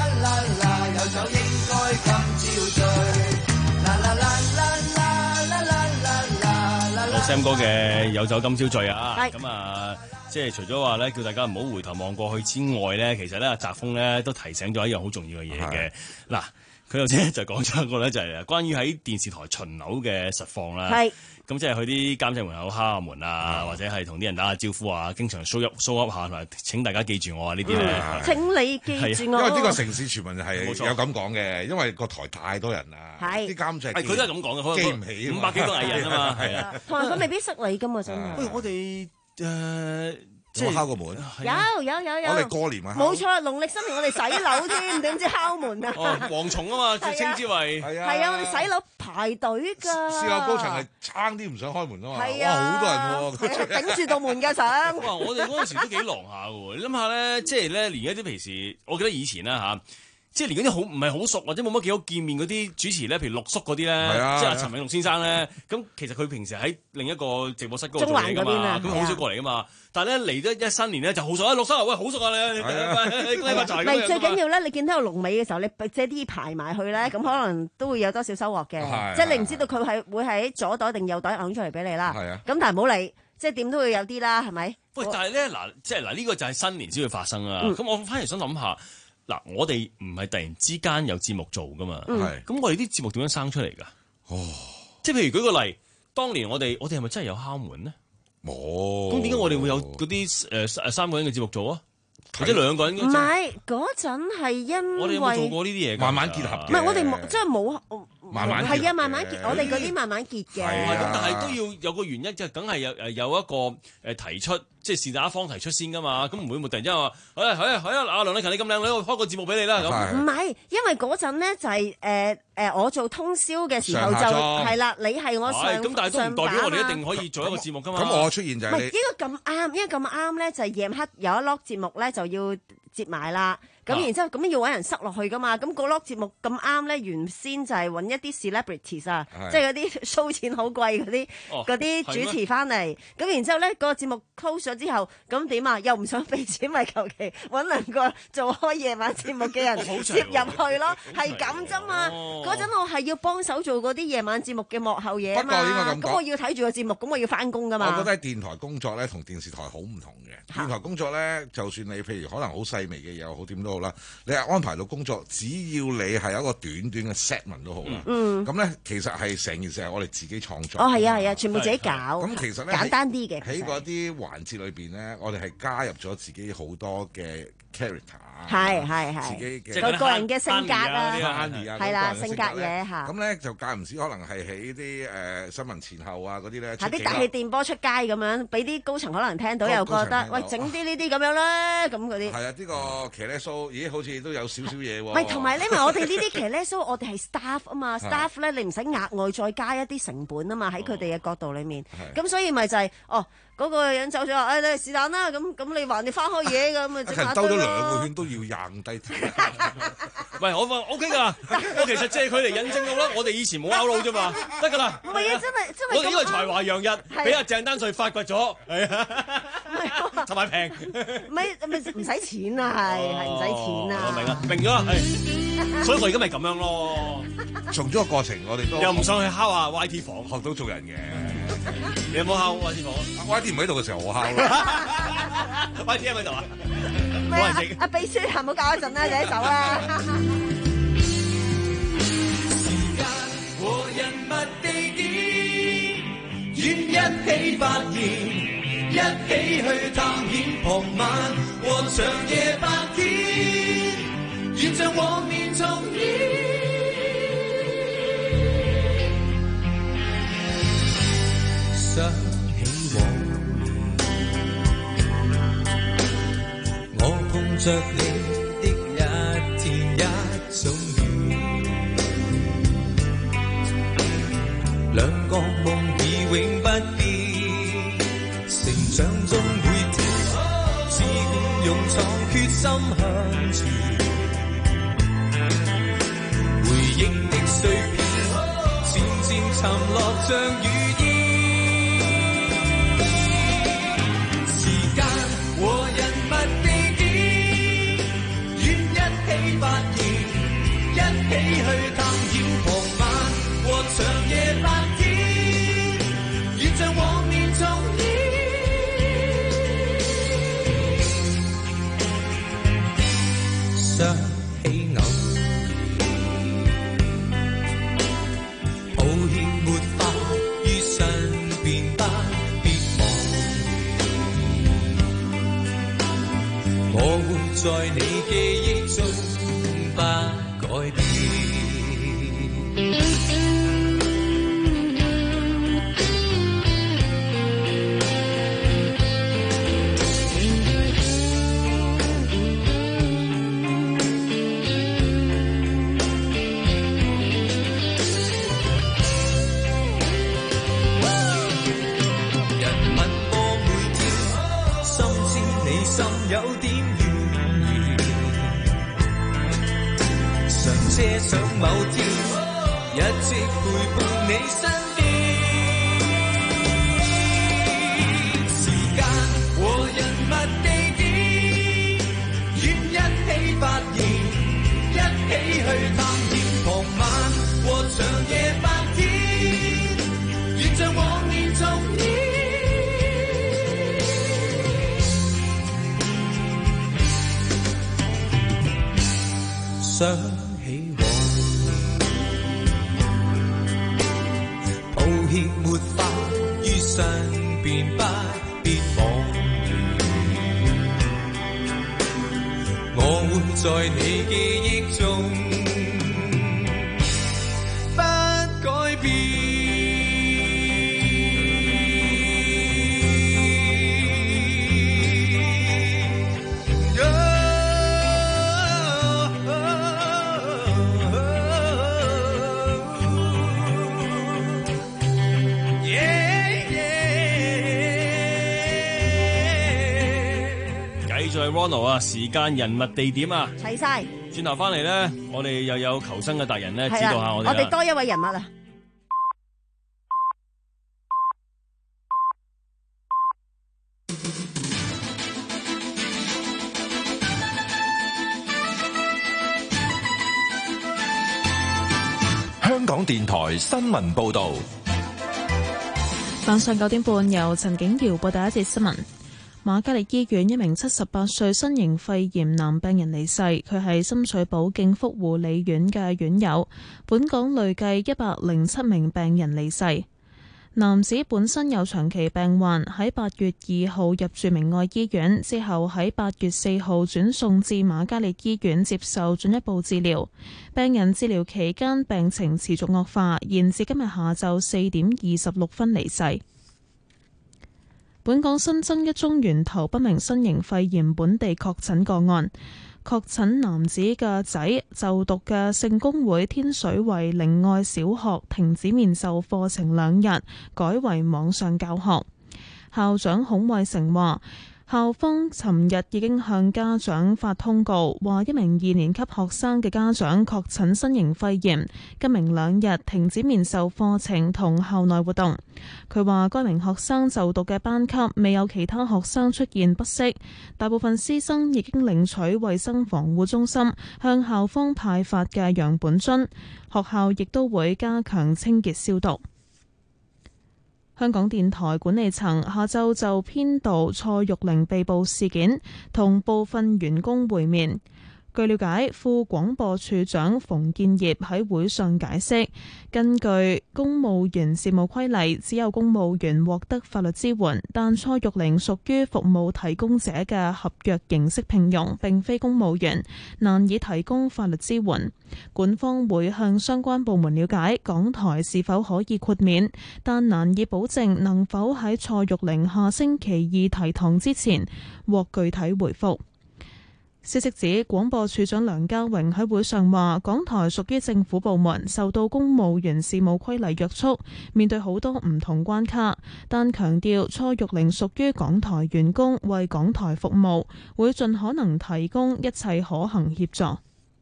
Sam 哥嘅有酒今朝醉啊， 係咁啊，即係除咗話咧叫大家唔好回頭望過去之外咧，其實咧澤峰咧都提醒咗一樣好重要嘅嘢嘅。嗱，佢頭先就講咗一個咧，就係關於喺電視台巡樓嘅實況啦。 係。 咁即係去啲監製門口敲下門啊，或者係同啲人打下招呼啊，經常 show up show up 下，同埋請大家記住我啊呢啲咧。 請你記住我。 因為呢個城市傳聞係有咁講嘅，因為個台太多人啦，啲監製係佢都係咁講嘅， 記唔起五百幾個藝人啊嘛，係啊。 同埋佢未必識你噶嘛，真係。 喂，我哋誒。 有冇敲過門？ 有有有有。 我哋過年啊， 冇錯，農曆新年我哋洗樓添，點知敲門啊？ 哦，蝗蟲啊嘛，稱之為係啊， 係啊，我哋洗樓排隊㗎。 試下高層係差啲唔想開門啊嘛， 係啊， 哇，好多人喎， 頂住道門嘅想。 哇！我哋嗰陣時都幾狼下嘅喎，你諗下咧，即係咧，連一啲平時，我記得以前啦嚇。即係連嗰啲好唔係好熟或者冇乜幾好見面嗰啲主持咧，譬如陸叔嗰啲咧， 啊、 即係阿陳永樂先生咧，咁其實佢平時喺另一個直播室嗰度做嘢㗎嘛，咁好少過嚟㗎嘛。但係咧嚟咗一新年咧就好熟啊，陸叔喂好熟啊你，恭喜發財。 唔係最緊要咧，你見到個龍尾嘅時候，你借啲排埋去咧，咁可能都會有多少收穫嘅。即係你唔知道佢係會喺左袋定右袋揞出嚟俾你啦。咁但係唔好理，即係點都會有啲啦，係咪？ 喂，但係咧嗱，即係嗱呢個就係新年先會發生啊。咁、嗯、我反而想諗下。嗱，我哋唔係突然之間有節目做噶嘛，咁、嗯、我哋啲節目點樣生出嚟噶？哦，即係譬如舉個例，當年我哋我哋係咪真係有敲門咧？ 冇、 哦。咁點解我哋會有嗰啲誒誒三個人嘅節目做啊？或者兩個人？ 唔係嗰陣係因為我哋有冇做過呢啲嘢？ 慢慢結合嘅。 唔係我哋冇，即係冇。 慢慢係啊，慢慢結，我哋嗰啲慢慢結嘅。 係咁，但係都要有個原因，即係梗係有誒有一個誒提出，即係是但一方提出先噶嘛。咁唔會冇突然之間話，好啊好啊好啊，阿梁禮勤你咁靚女，我開個節目俾你啦咁。唔係，因為嗰陣咧就係誒誒，我做通宵嘅時候就係啦，你係我上咁，但係都唔代表我哋一定可以做一個節目噶嘛。 咁我出現就係你。 唔係應該咁啱，因為咁啱咧就係夜晚黑有一粒節目咧就要接埋啦。咁然之後咁要揾人塞落去噶嘛，咁嗰粒節目咁啱咧，原先就係揾一啲 celebrities 啊，即係嗰啲 show 錢好貴嗰啲嗰啲主持翻嚟，咁然之後咧嗰個節目 close 咗之後，咁點啊？又唔想俾錢，咪求其揾兩個做開夜晚節目嘅人接入去咯，係咁啫嘛。嗰陣我係要幫手做嗰啲夜晚節目嘅幕後嘢啊嘛，咁我要睇住個節目，咁我要翻工噶嘛。 我覺得喺電台工作咧，同電視台好唔同嘅。電台工作咧，就算你譬如可能好細微嘅嘢又好點都好啦，你係安排到工作，只要你係有一個短短嘅 segment 都好啦。嗯，咁咧其實係成件事係我哋自己創作。 哦，係啊，係啊，全部自己搞。 咁其實咧簡單啲嘅。 喺嗰啲環節裏邊咧，我哋係加入咗自己好多嘅 character。 係係係， 自己嘅個個人嘅性格啊， 係啦，性格嘢嚇。 咁咧就間唔時可能係喺啲誒新聞前後啊嗰啲咧， 喺啲大氣電波出街咁樣，俾啲高層可能聽到又覺得，喂，整啲呢啲咁樣啦，咁嗰啲。 係啊，呢個騎呢蘇，咦，好似都有少少嘢喎。 唔係，同埋因為我哋呢啲騎呢蘇，我哋係 staff 啊嘛，staff 咧你唔使額外再加一啲成本啊嘛，喺佢哋嘅角度裡面。咁所以咪就係哦。嗰個人走咗話，誒你是但啦，咁咁你話你翻開嘢咁啊，即刻兜咗兩個圈都要硬低。 喂，我話 O K 㗎，我其實借佢嚟引證到啦，我哋以前冇 out 路啫嘛，得㗎啦。 唔係啊，真係真係。 我哋呢個才華洋溢，俾阿鄭丹瑞發掘咗，係啊，同埋平。 唔係唔係唔使錢啊，係係唔使錢啊。 我明啊，明咗啦，係。所以我而家咪咁樣咯。 從咗個過程，我哋都又唔想去敲下 Y T 房， 學到做人嘅。 你有冇敲 Y T 房 ？Y T 唔喺度嘅時候，我敲啦。 Y T 喺咪度啊？ 冇人認。阿秘書係唔好教一陣啦，就喺手啦。 時間和人物地點，願一起發現，一起去探險傍晚和長夜白天，願像往年重演。想起往年，我碰着你的一天一種緣，兩個夢已永不變，成長中每天自願勇闖決心向前，回憶的碎片漸漸沉落像雨煙。和人物地點，願一起發現，一起去探險傍晚和長夜白天，願像往在你記憶中不改變。有點遠遠，常奢想某天一直陪伴你身邊。時間和人物地點，願一起發現，一起去探險。傍晚和長夜白天，願像往年重演。想起往年，抱歉沒法於身邊，不必妄言。我會在你記憶中不改變。 繼續係 Ronald 啊，時間、人物、地點啊， 齊晒。 轉頭翻嚟咧，我哋又有求生嘅達人咧，指導下我哋。 我哋多一位人物啊！ 香港電台新聞報導。 晚上九點半，由陳景瑤報道一節新聞。瑪嘉烈醫院一名七十八歲新型肺炎男病人離世，佢係深水埗敬福護理院嘅院友。本港累計一百零七名病人離世。男子本身有長期病患，喺八月二號入住明愛醫院，之後喺八月四號轉送至瑪嘉烈醫院接受進一步治療。病人治療期間病情持續惡化，延至今日下晝四點二十六分離世。本港新增一宗源頭不明新型肺炎本地確診個案，確診男子嘅仔就讀嘅聖公會天水圍靈愛小學停止面授課程兩日，改為網上教學。校長孔偉成話，校方尋日已經向家長發通告，話一名二年級學生嘅家長確診新型肺炎，今明兩日停止面授課程同校內活動。佢話該名學生就讀嘅班級未有其他學生出現不適，大部分師生已經領取衛生防護中心向校方派發嘅樣本樽，學校亦都會加強清潔消毒。香港電台管理層下晝就編導蔡玉玲被捕事件同部分員工會面。據了解，副廣播處長馮建業喺會上解釋，根據公務員事務規例，只有公務員獲得法律支援，但蔡玉玲屬於服務提供者嘅合約形式聘用，並非公務員，難以提供法律支援。管方會向相關部門了解港台是否可以豁免，但難以保證能否喺蔡玉玲下星期二提堂之前獲具體回覆。消息指，廣播處長梁家榮喺會上話，港台屬於政府部門，受到公務員事務規例約束，面對好多唔同關卡，但強調蔡玉玲屬於港台員工，為港台服務，會盡可能提供一切可行協助。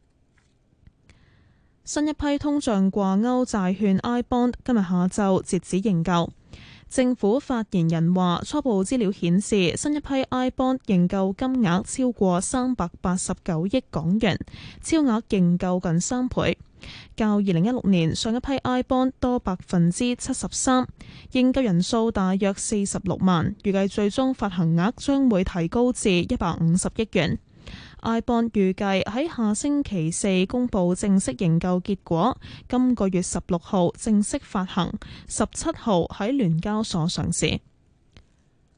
新一批通脹掛鈎債券 I Bond 今日下晝截止認購。政府發言人話，初步資料顯示，新一批 I Bond 認購金額超過三百八十九億港元，超額認購近三倍，較二零一六年上一批 I Bond 多百分之七十三，認購人數大約四十六萬，預計最終發行額將會提高至一百五十億元。I Bond 預計喺下星期四公布正式認購結果，今個月十六號正式發行，十七號喺聯交所上市。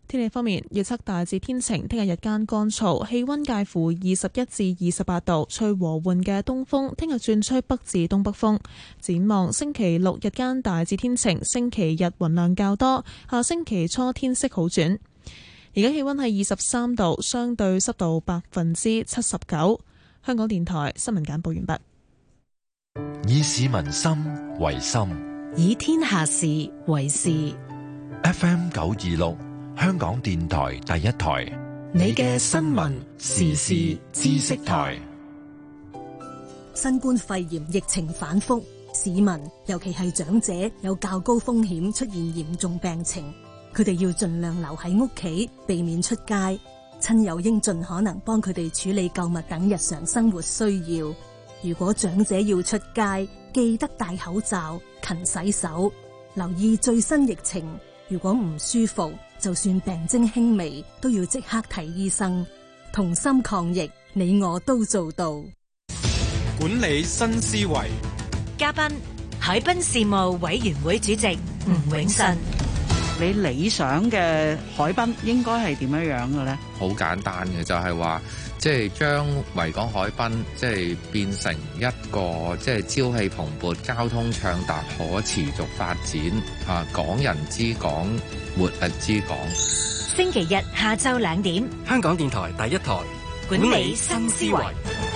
天氣方面，預測大致天晴，聽日日間乾燥，氣溫介乎二十一至二十八度，吹和緩嘅東風，聽日轉吹北至東北風。展望星期六日間大致天晴，星期日雲量較多，下星期初天色好轉。而家氣溫係二十三度，相對濕度百分之七十九。香港電台新聞簡報完畢。 以市民心為心， 以天下事為事。 F M 九二六。香港電台第一台， 你嘅新聞時事知識台。 新冠肺炎疫情反覆，市民尤其係長者有較高風險出現嚴重病情，佢哋要盡量留喺屋企，避免出街。親友應盡可能幫佢哋處理購物等日常生活需要。如果長者要出街，記得戴口罩、勤洗手，留意最新疫情。如果唔舒服，就算病徵輕微，都要即刻睇醫生。同心抗疫，你我都做到。 管理新思維， 嘉賓海濱事務委員會主席吳永信。 你理想嘅海濱應該係點樣樣嘅咧？ 好簡單嘅，就係話，即係將維港海濱即係變成一個即係朝氣蓬勃、交通暢達、可持續發展啊！港人之港，活力之港。 星期日下晝兩點， 香港電台第一台管理新思維。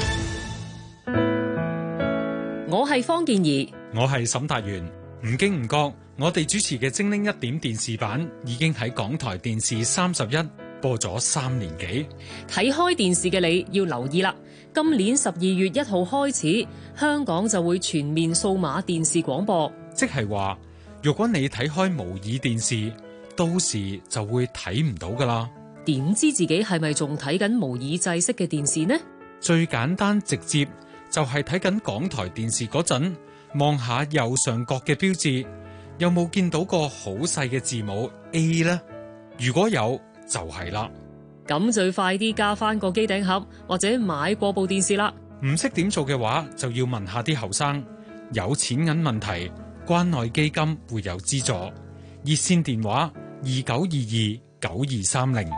我係方健儀， 我係沈達元。唔經唔覺，我哋主持嘅《精靈一點》電視版已經喺港台電視三十一播咗三年幾。 睇開電視嘅你要留意啦！今年十二月一號開始，香港就會全面數碼電視廣播， 即係話，如果你睇開模擬電視，到時就會睇唔到噶啦。 點知自己係咪仲睇緊模擬制式嘅電視呢？ 最簡單直接就係睇緊港台電視嗰陣，望下右上角嘅標誌，有冇見到個好細嘅字母 A 呢？如果有，就係啦。 咁最快啲加翻個機頂盒，或者買過部電視啦。 唔識點做嘅話，就要問下啲後生。有錢銀問題，關愛基金會有資助。熱線電話二九二二九二三零。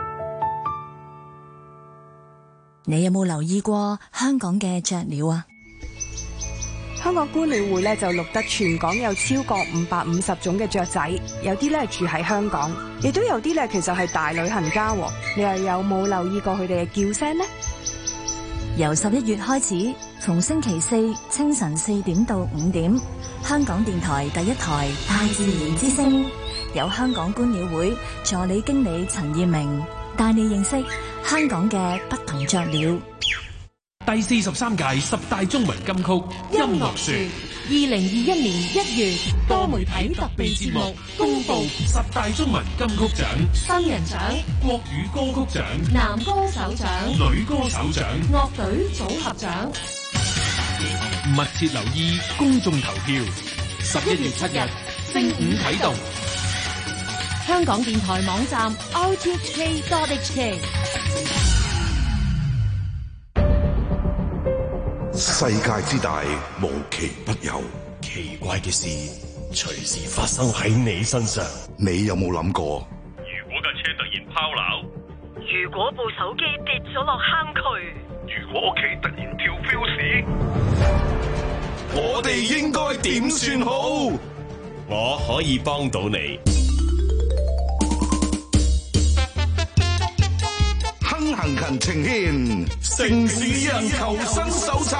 你有冇留意過香港嘅雀鳥啊？ 香港觀鳥會咧就錄得全港有超過五百五十種嘅雀仔，有啲咧住喺香港，亦都有啲咧其實係大旅行家。你又有冇留意過佢哋嘅叫聲呢？ 由十一月開始，逢星期四清晨四點到五點，香港電台第一台《大自然之聲》，有香港觀鳥會助理經理陳燕明帶你認識香港嘅不同雀鳥。 第四十三屆十大中文金曲音樂樹， 二零二一年一月多媒體特備節目公布十大中文金曲獎： 新人獎、 國語歌曲獎、 男歌手獎、 女歌手獎、 樂隊組合獎。 密切留意公眾投票，十一月七日正午啟動。 香港電台網站 r t h k dot h k。 世界之大，無奇不有。 奇怪嘅事隨時發生喺你身上。 你有冇諗過？ 如果架車突然拋錨， 如果部手機跌咗落坑渠， 如果屋企突然跳 fuse，我哋應該點算好？我可以幫到你。 亨行勤呈獻城市人求生手冊。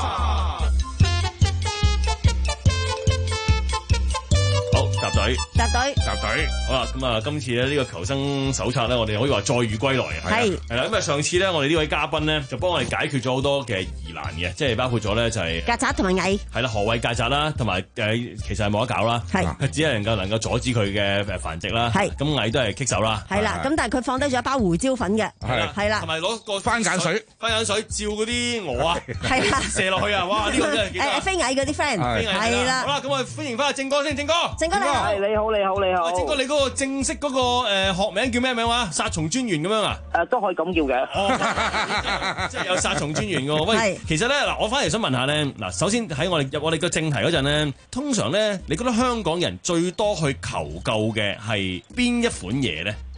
好，集隊， 集隊， 集隊。好啦，咁啊，今次咧呢個求生手冊咧，我哋可以話載譽歸來啊。 係係啦，咁啊，上次咧，我哋呢位嘉賓咧就幫我哋解決咗好多嘅疑難嘅，即係包括咗咧就係曱甴同埋蟻。 係啦，何謂曱甴啦，同埋誒其實係冇得搞啦，係只係能夠能夠阻止佢嘅誒繁殖啦。係咁蟻都係棘手啦。 係啦，咁但係佢放低咗一包胡椒粉嘅。 係啦， 係啦， 同埋攞個番梘水， 番梘水照嗰啲鵝啊， 係啦， 射落去啊！哇，呢個真係幾誒飛蟻嗰啲 friend，係啦。 好啦，咁我哋歡迎翻阿正哥先，正哥。 正哥你好。 係你好，你好，你好。 正哥，你嗰個正式嗰個誒學名叫咩名話？殺蟲專員咁樣啊？ 誒都可以咁叫嘅。 哦，即係有殺蟲專員㗎喎。喂，其實咧嗱，我翻嚟想問下咧，嗱，首先喺我哋入我哋個正題嗰陣咧，通常咧，你覺得香港人最多去求救嘅係邊一款嘢咧？即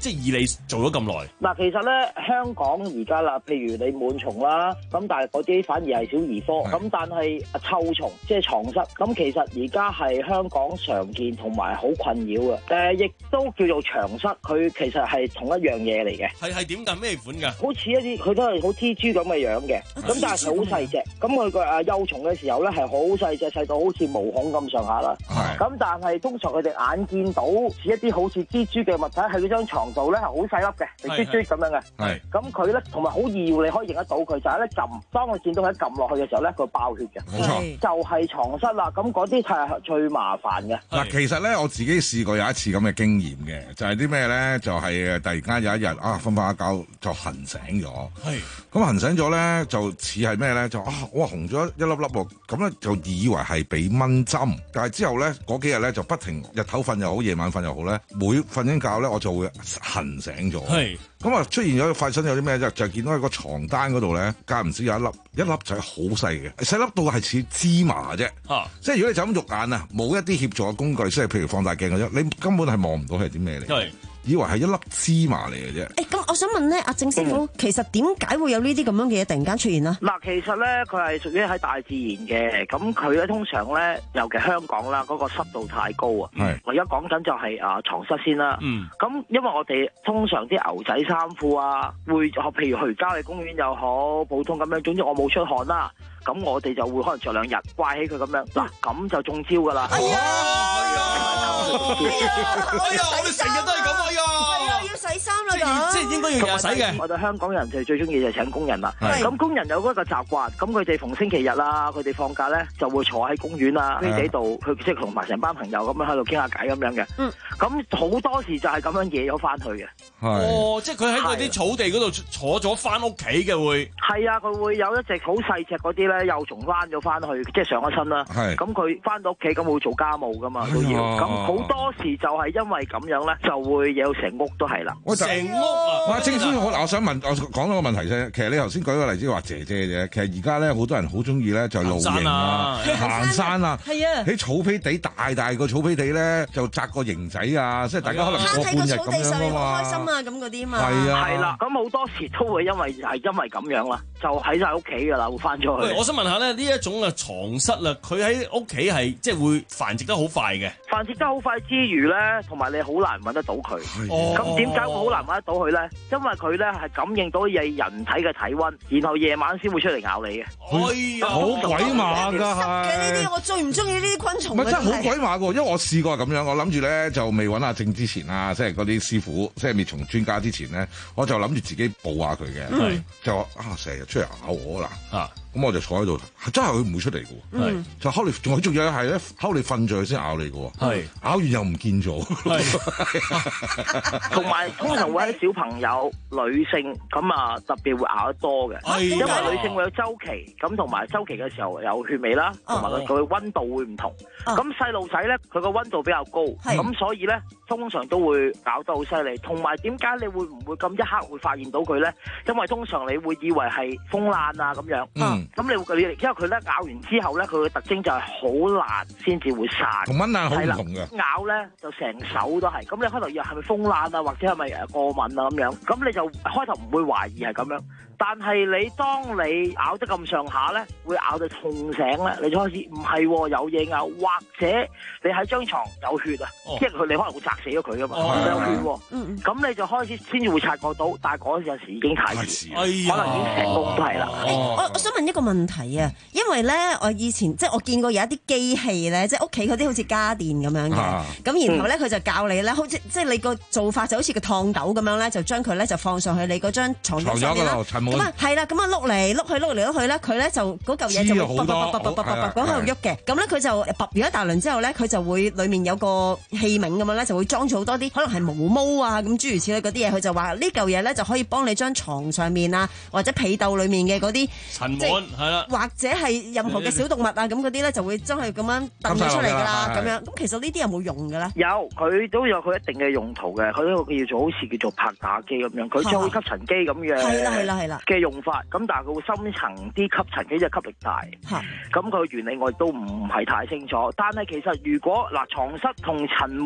即係以你做咗咁耐？ 嗱，其實咧香港而家啦，譬如你蟎蟲啦，咁但係嗰啲反而係小兒科，咁但係臭蟲即係床蝨，咁其實而家係香港常見同埋好困擾嘅。誒、呃，亦都叫做長蝨，佢其實係同一樣嘢嚟嘅。 係係點㗎？咩款㗎？ 好似一啲，佢都係好蜘蛛咁嘅樣嘅，咁但係佢好細隻。咁佢個誒幼蟲嘅時候咧係好細隻，細到好似毛孔咁上下啦。咁但係通常佢哋眼見到似一啲好似蜘蛛嘅物體喺嗰張床度咧係好細粒嘅，嚟啜啜咁樣嘅。係。咁佢咧同埋好易要你可以認得到佢，就係咧撳，當佢見到佢一撳落去嘅時候咧，佢爆血嘅。冇錯。就係床蝨啦，咁嗰啲係最麻煩嘅。 嗱，其實咧我自己試過有一次咁嘅經驗嘅，就係啲咩咧？就係誒突然間有一日啊，瞓瞓下覺就痕醒咗。係。咁痕醒咗咧，就似係咩咧？就啊，哇紅咗一粒粒喎，咁咧就以為係俾蚊針，但係之後咧嗰幾日咧就不停日頭瞓又好，夜晚瞓又好咧，每瞓緊覺咧我就會痕醒咗。係。咁啊出現咗發生有啲咩啫？就係見到喺個床單嗰度咧，間唔時有一粒一粒仔好細嘅，細粒到係似芝麻啫。啊！即係如果你就咁肉眼啊，冇一啲協助嘅工具，即係譬如放大鏡嗰啲，你根本係望唔到係啲咩嚟。係。以為係一粒芝麻嚟嘅啫。 誒，咁我想問咧，阿鄭師傅，其實點解會有呢啲咁樣嘅嘢突然間出現呢？ 嗱，其實咧佢係屬於喺大自然嘅，咁佢咧通常咧，尤其香港啦，嗰個濕度太高啊。係。我而家講緊就係啊床蝨先啦。嗯。咁因為我哋通常啲牛仔衫褲啊，會譬如去郊野公園又好，普通咁樣，總之我冇出汗啦。咁我哋就會可能着兩日掛起佢咁樣，嗱咁就中招噶啦。係啊，係啊， 哎呀，我哋成日都係咁啊！ 係啊，要洗衫啦咁。 即係應該要日日洗嘅。 我哋香港人就最中意就請工人啦。咁工人有嗰個習慣，咁佢哋逢星期日啦，佢哋放假咧就會坐喺公園啊、飛地度，佢即係同埋成班朋友咁樣喺度傾下偈咁樣嘅。嗯。咁好多時就係咁樣惹咗翻去嘅。 哦，即係佢喺嗰啲草地嗰度坐咗翻屋企嘅會。 係啊，佢會有一隻好細隻嗰啲咧。幼蟲翻咗翻去，即係上咗身啦。係，咁佢翻到屋企咁會做家務噶嘛，都要。咁好多時就係因為咁樣咧，就會有成屋都係啦。 成屋啊！ 哇，正先我我想問，我講咗個問題啫。其實你頭先舉個例子話姐姐啫，其實而家咧好多人好中意咧就露營啊、行山啊。係啊，喺草皮地大大個草皮地咧就紮個營仔啊，即係大家可能過半日咁樣啊嘛。 開心啊，咁嗰啲嘛。 係啊，係啦。咁好多時都會因為係因為咁樣啦，就喺晒屋企噶啦，會翻咗去。 我想問下咧，呢一種嘅床蝨啦，佢喺屋企係即係會繁殖得好快嘅。 繁殖得好快之餘咧，同埋你好難揾得到佢。咁點解會好難揾得到佢咧？因為佢咧係感應到嘢人體嘅體溫，然後夜晚先會出嚟咬你嘅。 哎呀，好鬼馬㗎係。 呢啲我最唔中意呢啲昆蟲。 唔係真係好鬼馬㗎，因為我試過咁樣，我諗住咧就未揾阿正之前啊，即係嗰啲師傅，即係滅蟲專家之前咧，我就諗住自己捕下佢嘅，嗯、就話啊成日出嚟咬我啦。啊咁我就坐喺度，真係佢唔會出嚟嘅，嗯、就睺你，仲仲有係咧睺你瞓著先咬你嘅，係咬完又唔見咗， 同埋通常會喺小朋友、女性咁啊特別會咬得多嘅，哎、呀因為女性會有周期，咁同埋周期嘅時候有血味啦，同埋佢佢溫度會唔同，咁細路仔咧佢個溫度比較高，咁是所以咧通常都會咬得好犀利，同埋點解你會唔會咁一刻會發現到佢咧？因為通常你會以為係風爛啊咁樣。嗯咁你會，因為佢咧咬完之後咧，佢嘅特徵就係好爛先至會散， 同蚊爛好唔同嘅。 咬咧就成手都係，咁你開頭以為係咪風爛啊，或者係咪誒過敏啊咁樣？咁你就開頭唔會懷疑係咁樣，但係你當你咬得咁上下咧，會咬到痛醒咧，你就開始唔係有嘢咬，或者你喺張床有血啊，哦、即係佢你可能會砸死咗佢噶嘛，哦、有血喎，咁、嗯嗯、你就開始先至會察覺到，但係嗰陣時已經太遲，哎、呀可能已經成屋都係啦。 哦、我我想問一個問題啊，因為咧我以前即係我見過有一啲機器咧，即係屋企嗰啲好似家電咁樣嘅，咁、啊、然後咧佢就教你咧，好似即係你個做法就好似個燙斗咁樣咧，就將佢咧就放上去你嗰張床上面啦。咁啊係啦，咁啊碌嚟碌去碌嚟碌去咧，佢咧就嗰嚿嘢就會啵啵啵啵啵啵啵咁喺度喐嘅。咁咧佢就啵完一大輪之後咧，佢就會裡面有個器皿咁樣咧，就會裝咗好多啲可能係毛毛啊咁諸如此類嗰啲嘢。佢就話呢嚿嘢咧就可以幫你將床上面啊或者被竇裡面嘅嗰啲塵蟎係啦， 或者係任何嘅小動物啊咁嗰啲咧就會將佢咁樣掟咗出嚟㗎啦。咁樣咁其實呢啲有冇用㗎咧？ 有，佢都有佢一定嘅用途嘅。佢呢個叫做好似叫做拍打機咁樣，佢就好似吸塵機咁嘅。係啦係啦係啦嘅用法。咁但係佢會深層啲吸塵機，即係吸力大。咁佢原理我亦都唔係太清楚。但係其實如果嗱床蝨同塵蟎咧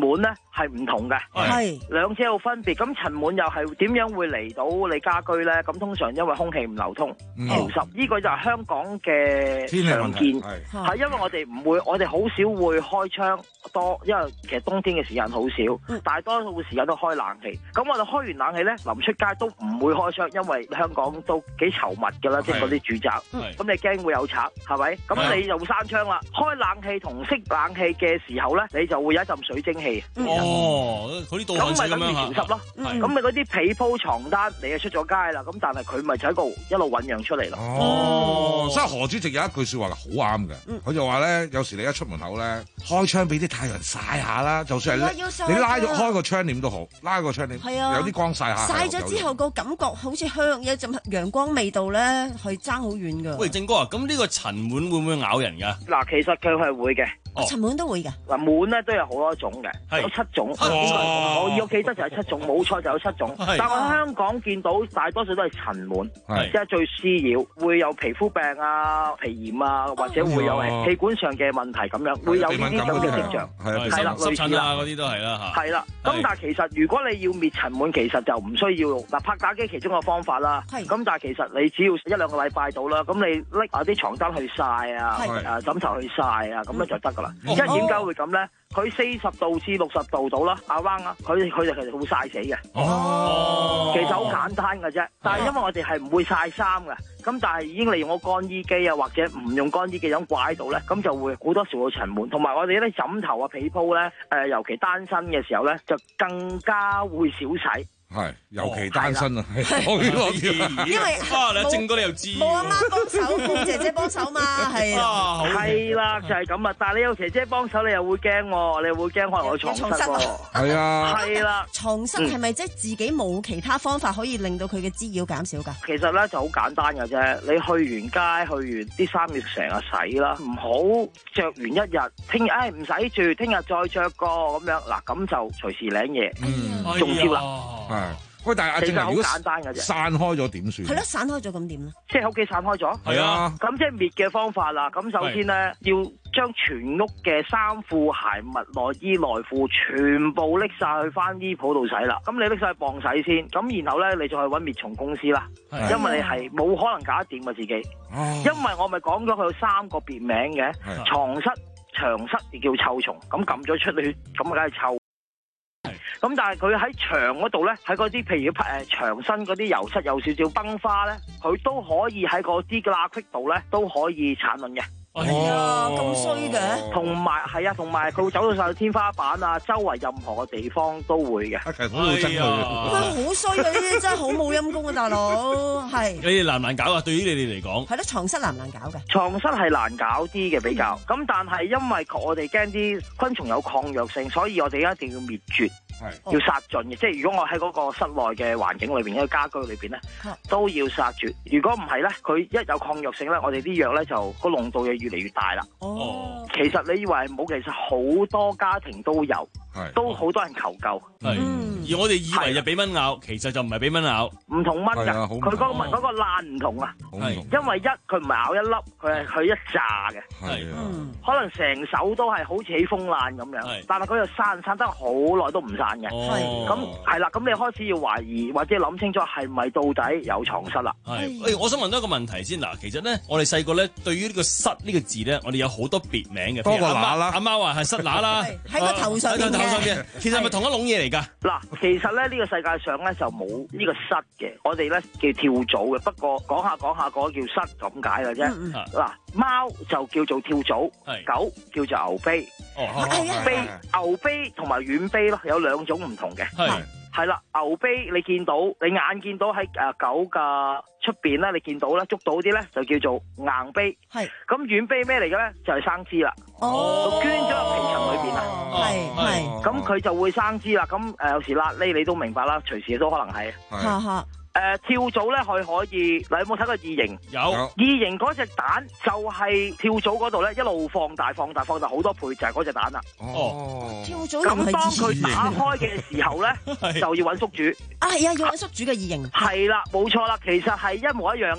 係唔同嘅， 係兩者有分別。咁塵蟎又係點樣會嚟到你家居咧？咁通常因為空氣唔流通、潮濕，呢個就係香港嘅常見，係因為我哋唔會，我哋好少會開窗多，因為其實冬天嘅時間好少，大多數時間都開冷氣。咁我哋開完冷氣咧，臨出街都唔會開窗，因為香港都幾稠密㗎啦，即係嗰啲住宅。咁你驚會有賊，係咪？咁你就會閂窗啦。開冷氣同熄冷氣嘅時候咧，你就會有一陣水蒸氣。 哦，嗰啲倒汗水咁樣嚇。咁咪等於潮濕咯。咁你嗰啲被鋪床單，你就出咗街啦。咁但係佢咪就喺度一路醖釀出嚟咯。 哦，所以何主席有一句説話好啱嘅，佢就話咧，有時你一出門口咧，開窗俾啲太陽曬下啦，就算係你拉咗開個窗簾都好，拉個窗簾，有啲光曬下。 曬咗之後個感覺好似香，有陣陽光味道咧，係爭好遠㗎。 喂，正哥啊，咁呢個塵蟎會唔會咬人㗎？ 嗱，其實佢係會嘅。 哦，塵蟎都會㗎。嗱， 蟎咧都有好多種嘅，有七種。我我記得就係七種，冇錯就有七種。但係我香港見到大多數都係塵蟎，即係最滋擾，會有皮膚病啊、皮炎啊，或者會有氣管上嘅問題咁樣，會有呢啲咁嘅跡象。係啦， 濕疹啊嗰啲都係啦嚇。 係啦，咁但係其實如果你要滅塵蟎，其實就唔需要嗱拍打機其中一個方法啦。咁但係其實你只要一兩個禮拜到啦，咁你拎下啲床單去曬啊，誒枕頭去曬啊，咁樣就得㗎啦。因為點解會咁咧？佢四十度至六十度到啦，阿彎啊，佢佢哋其實會曬死嘅。哦，其實好簡單嘅啫。但係因為我哋係唔會曬衫嘅，咁但係已經利用個乾衣機啊，或者唔用乾衣機咁掛喺度咧，咁就會好多時會塵蟎。同埋我哋啲枕頭啊、被鋪咧，誒尤其單身嘅時候咧，就更加會少洗。 係，尤其單身啊！ 因為啊，你正哥你又知， 冇阿媽幫手，冇姐姐幫手嘛，係啊，係啦，就係咁啊！但係你有姐姐幫手，你又會驚喎，你又會驚可能有床蝨喎。 係啊， 係啦， 床蝨係咪即係自己冇其他方法可以令到佢嘅滋擾減少㗎？ 其實咧就好簡單嘅啫，你去完街去完啲衫要成日洗啦，唔好着完一日，聽日誒唔使住，聽日再着過咁樣嗱，咁就隨時領嘢，中招啦。 喂，但係阿正好簡單嘅啫， 散開咗點算？ 係咯，散開咗咁點咧？ 即係屋企散開咗。 係啊， 咁即係滅嘅方法啦。咁首先咧，要將全屋嘅衫褲鞋襪內衣內褲全部拎晒去翻衣鋪度洗啦。咁你拎晒去磅洗先，咁然後咧你就去揾滅蟲公司啦。因為你係冇可能搞得掂嘅自己。哦。因為我咪講咗佢有三個別名嘅，床蝨、牆蝨，亦叫臭蟲。咁撳咗出去，咁梗係臭。咁但係佢喺牆嗰度咧，喺嗰啲譬如誒牆身嗰啲油漆有少少崩花咧，佢都可以喺嗰啲罅隙度咧都可以產卵嘅。 哎呀，咁衰嘅！ 同埋係啊，同埋佢會走到晒天花板啊，周圍任何嘅地方都會嘅。 其實好憎佢， 好衰啊！呢啲真係好冇陰功啊，大佬係。 你哋難唔難搞啊？對於你哋嚟講， 係咯，床蝨難唔難搞嘅？ 床蝨係難搞啲嘅比較，咁但係因為我哋驚啲昆蟲有抗藥性，所以我哋一定要滅絕。要殺盡嘅，即係如果我喺嗰個室內嘅環境裏邊，一個家居裏邊咧，都要殺絕。如果唔係咧，佢一有抗藥性咧，我哋啲藥咧就個濃度就越嚟越大啦。哦，其實你以為冇，其實好多家庭都有，都好多人求救。 係，而我哋以為就俾蚊咬，其實就唔係俾蚊咬， 唔同蚊㗎。佢嗰個蚊嗰個爛唔同啊，因為一佢唔係咬一粒，佢係佢一紮嘅。係，可能成手都係好似起風爛咁樣，但係佢又散散得好耐都唔散。係咁係啦，咁你開始要懷疑或者諗清楚係咪到底有床蝨啦？ 係，誒，我想問多一個問題先嗱，其實咧，我哋細個咧對於呢個蝨呢個字咧，我哋有好多別名嘅， 多個乸啦， 阿媽話係蝨乸啦， 喺個頭上邊嘅， 其實係咪同一籠嘢嚟㗎？ 嗱，其實咧呢個世界上咧就冇呢個蝨嘅，我哋咧叫跳蚤嘅，不過講下講下嗰個叫蝨咁解嘅啫。嗱，貓就叫做跳蚤，狗叫做牛卑。哦，卑牛卑同埋軟卑咯，有兩種唔同嘅。係係啦，牛卑你見到，你眼見到喺誒狗嘅出邊咧，你見到咧捉到啲咧就叫做硬卑。係咁軟卑咩嚟嘅咧？就係生枝啦。哦，捐咗入皮層裏邊啦。係係，咁佢就會生枝啦。咁誒有時辣痢你都明白啦，隨時都可能係。 哈哈。 誒、呃，跳蚤咧，佢可以，你有冇睇過異形？ 有。 異形嗰隻蛋就係跳蚤嗰度咧，一路放大、放大、放大好多倍，就係嗰隻蛋啦。哦。跳蚤咁當佢打開嘅時候咧，就要揾宿主。 啊，係啊，要揾宿主嘅異形。 係啦，冇錯啦，其實係一模一樣嘅。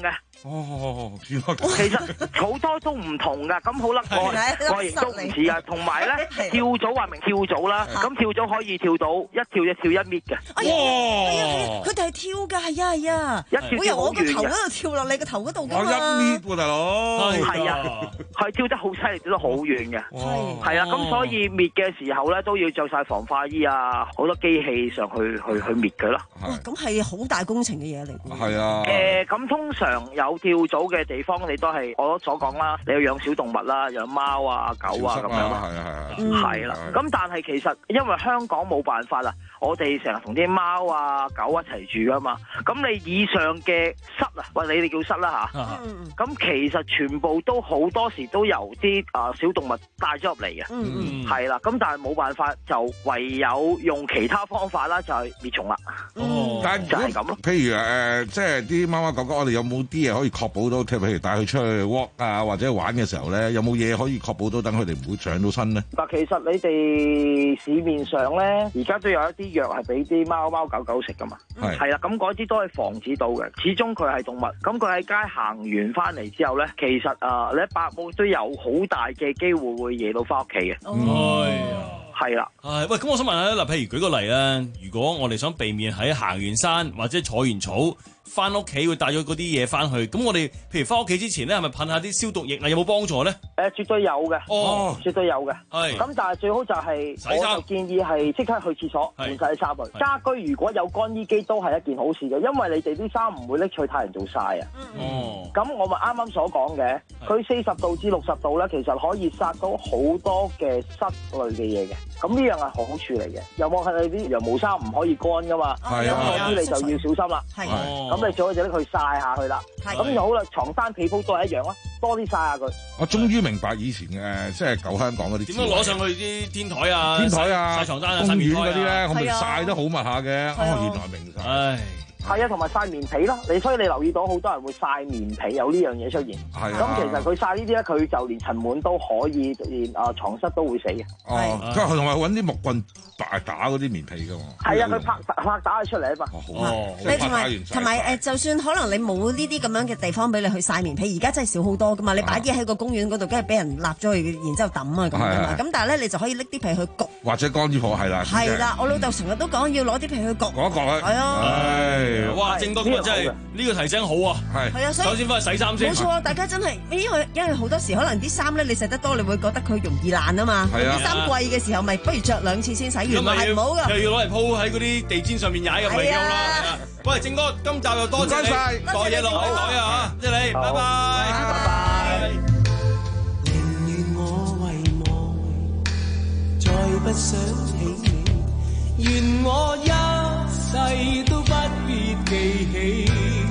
哦， 其實好多都唔同噶，咁好啦，我我亦都唔似啊。同埋咧，跳組話明跳組啦，咁跳組可以跳到一跳一跳一米嘅。 哇！佢哋係跳㗎，係啊係啊，會由我個頭嗰度跳落你個頭嗰度㗎嘛。 一米喎，大佬。 係啊，係跳得好犀利，跳得好遠嘅。係啊，咁所以滅嘅時候咧，都要着晒防化衣啊，好多機器上去去去滅佢咯。 哇！咁係好大工程嘅嘢嚟㗎。 係啊。 誒，咁通常有跳組嘅地方，你都係我所講啦，你要養小動物啦，養貓啊、狗啊咁樣。 係啊係啊。係啦，咁但係其實因為香港冇辦法啦，我哋成日同啲貓啊、狗一齊住噶嘛，咁你以上嘅室啊，喂你哋叫室啦吓，咁其實全部都好多時都由啲啊小動物帶咗入嚟嘅，係啦，咁但係冇辦法，就唯有用其他方法啦，就係滅蟲啦。 哦，但係就係咁咯。譬如誒，即係啲貓貓狗狗，我哋有冇啲嘢可以確保到？譬如帶佢出去 walk 啊，或者玩嘅時候咧，有冇嘢可以確保到等佢哋唔會長到身咧？ 嗱，其實你哋市面上咧，而家都有一啲藥係俾啲貓貓狗狗食噶嘛，係啦，咁嗰啲都係防止到嘅。始終佢係動物，咁佢喺街行完翻嚟之後咧，其實啊，你喺百冇都有好大嘅機會會惹到翻屋企嘅。 哎呀， 係啦。 係喂，咁我想問下嗱，譬如舉個例啦，如果我哋想避免喺行完山或者坐完草翻屋企會帶咗嗰啲嘢翻去，咁我哋譬如翻屋企之前咧，係咪噴下啲消毒液啊？有冇幫助咧？ 誒，絕對有嘅， 哦， 絕對有嘅。 係。 咁但係最好就係，我就建議係即刻去廁所換晒啲衫去。家居如果有乾衣機都係一件好事嘅，因為你哋啲衫唔會拎出去太陽做曬啊。哦。咁我咪啱啱所講嘅，佢四十度至六十度咧，其實可以殺到好多嘅虱類嘅嘢嘅。咁呢樣係好處嚟嘅。有冇係你啲羊毛衫唔可你乾噶嘛？係啊。咁嗰啲你就要小心啦。係。咁你最好就拎佢曬下去啦。係。咁就好啦，床單被鋪都係一樣啦，多啲曬下佢。我終於明白以前嘅即係舊香港嗰啲點樣攞上去啲天台啊、 天台啊、 曬床單啊、 公園嗰啲咧， 啊、 我咪曬得好密下嘅。哦，原來明晒。 唉。 係啊，同埋曬棉被啦，你所以你留意到好多人會曬棉被有呢樣嘢出現。係啊。咁其實佢曬呢啲咧，佢就連塵蟎都可以，連啊床蝨都會死嘅。 哦，即係同埋揾啲木棍打打嗰啲棉被㗎嘛。係啊， 佢拍拍打佢出嚟啊嘛。 哦， 你同埋同埋誒，就算可能你冇呢啲咁樣嘅地方俾你去曬棉被，而家真係少好多㗎嘛。你擺啲喺個公園嗰度，梗係俾人立咗去，然之後抌啊咁㗎嘛。咁但係咧，你就可以拎啲被去焗。 或者乾衣鋪係啦。 係啦，我老豆成日都講要攞啲被去焗。 焗一焗啊。 係啊。 係。 哇，正哥。真係呢個提醒好啊！係係啊，首先翻去洗衫先。 冇錯啊，大家真係，因為因為好多時可能啲衫咧，你洗得多，你會覺得佢容易爛啊嘛。係啊。啲衫貴嘅時候，咪不如着兩次先洗完，係唔好噶。 又要攞嚟鋪喺嗰啲地氈上面踩咁咪夠啦。喂，正哥，今集又多謝你，袋嘢落你袋啊嚇，謝你，拜拜，拜拜。 寧願我遺忘，再不想起你，願我一世都不必記起，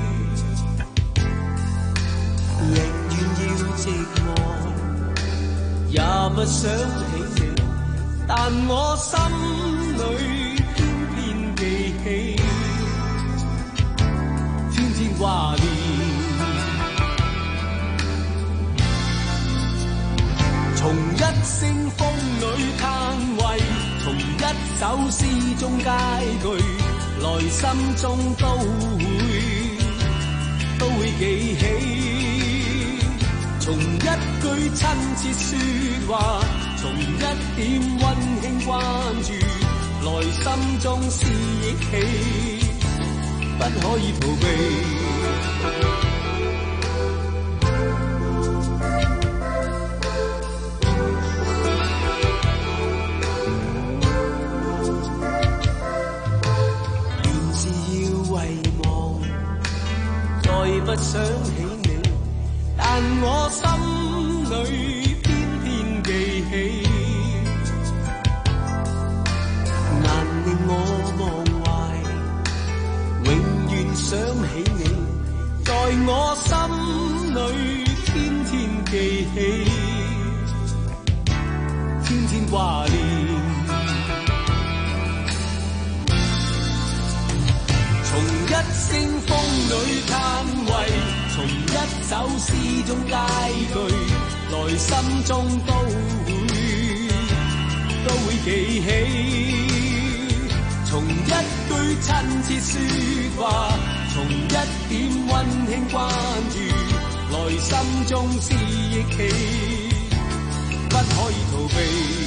寧願要寂寞，也不想起你，但我心裏偏偏記起，天天掛念。從一聲風裏嘆喟，從一首詩中佳句，內心中都會都會記起，從一句親切説話，從一點溫馨關注，內心中思憶起，不可以逃避。不想起你，但我心裏偏偏記起，難令我忘懷，永遠想起你，在我心裏天天記起，天天掛念。從一聲風裏嘆喟，從一首詩中佳句，內心中都會都會記起，從一句親切説話， 從一點溫馨關注，內心中思憶起，不可以逃避。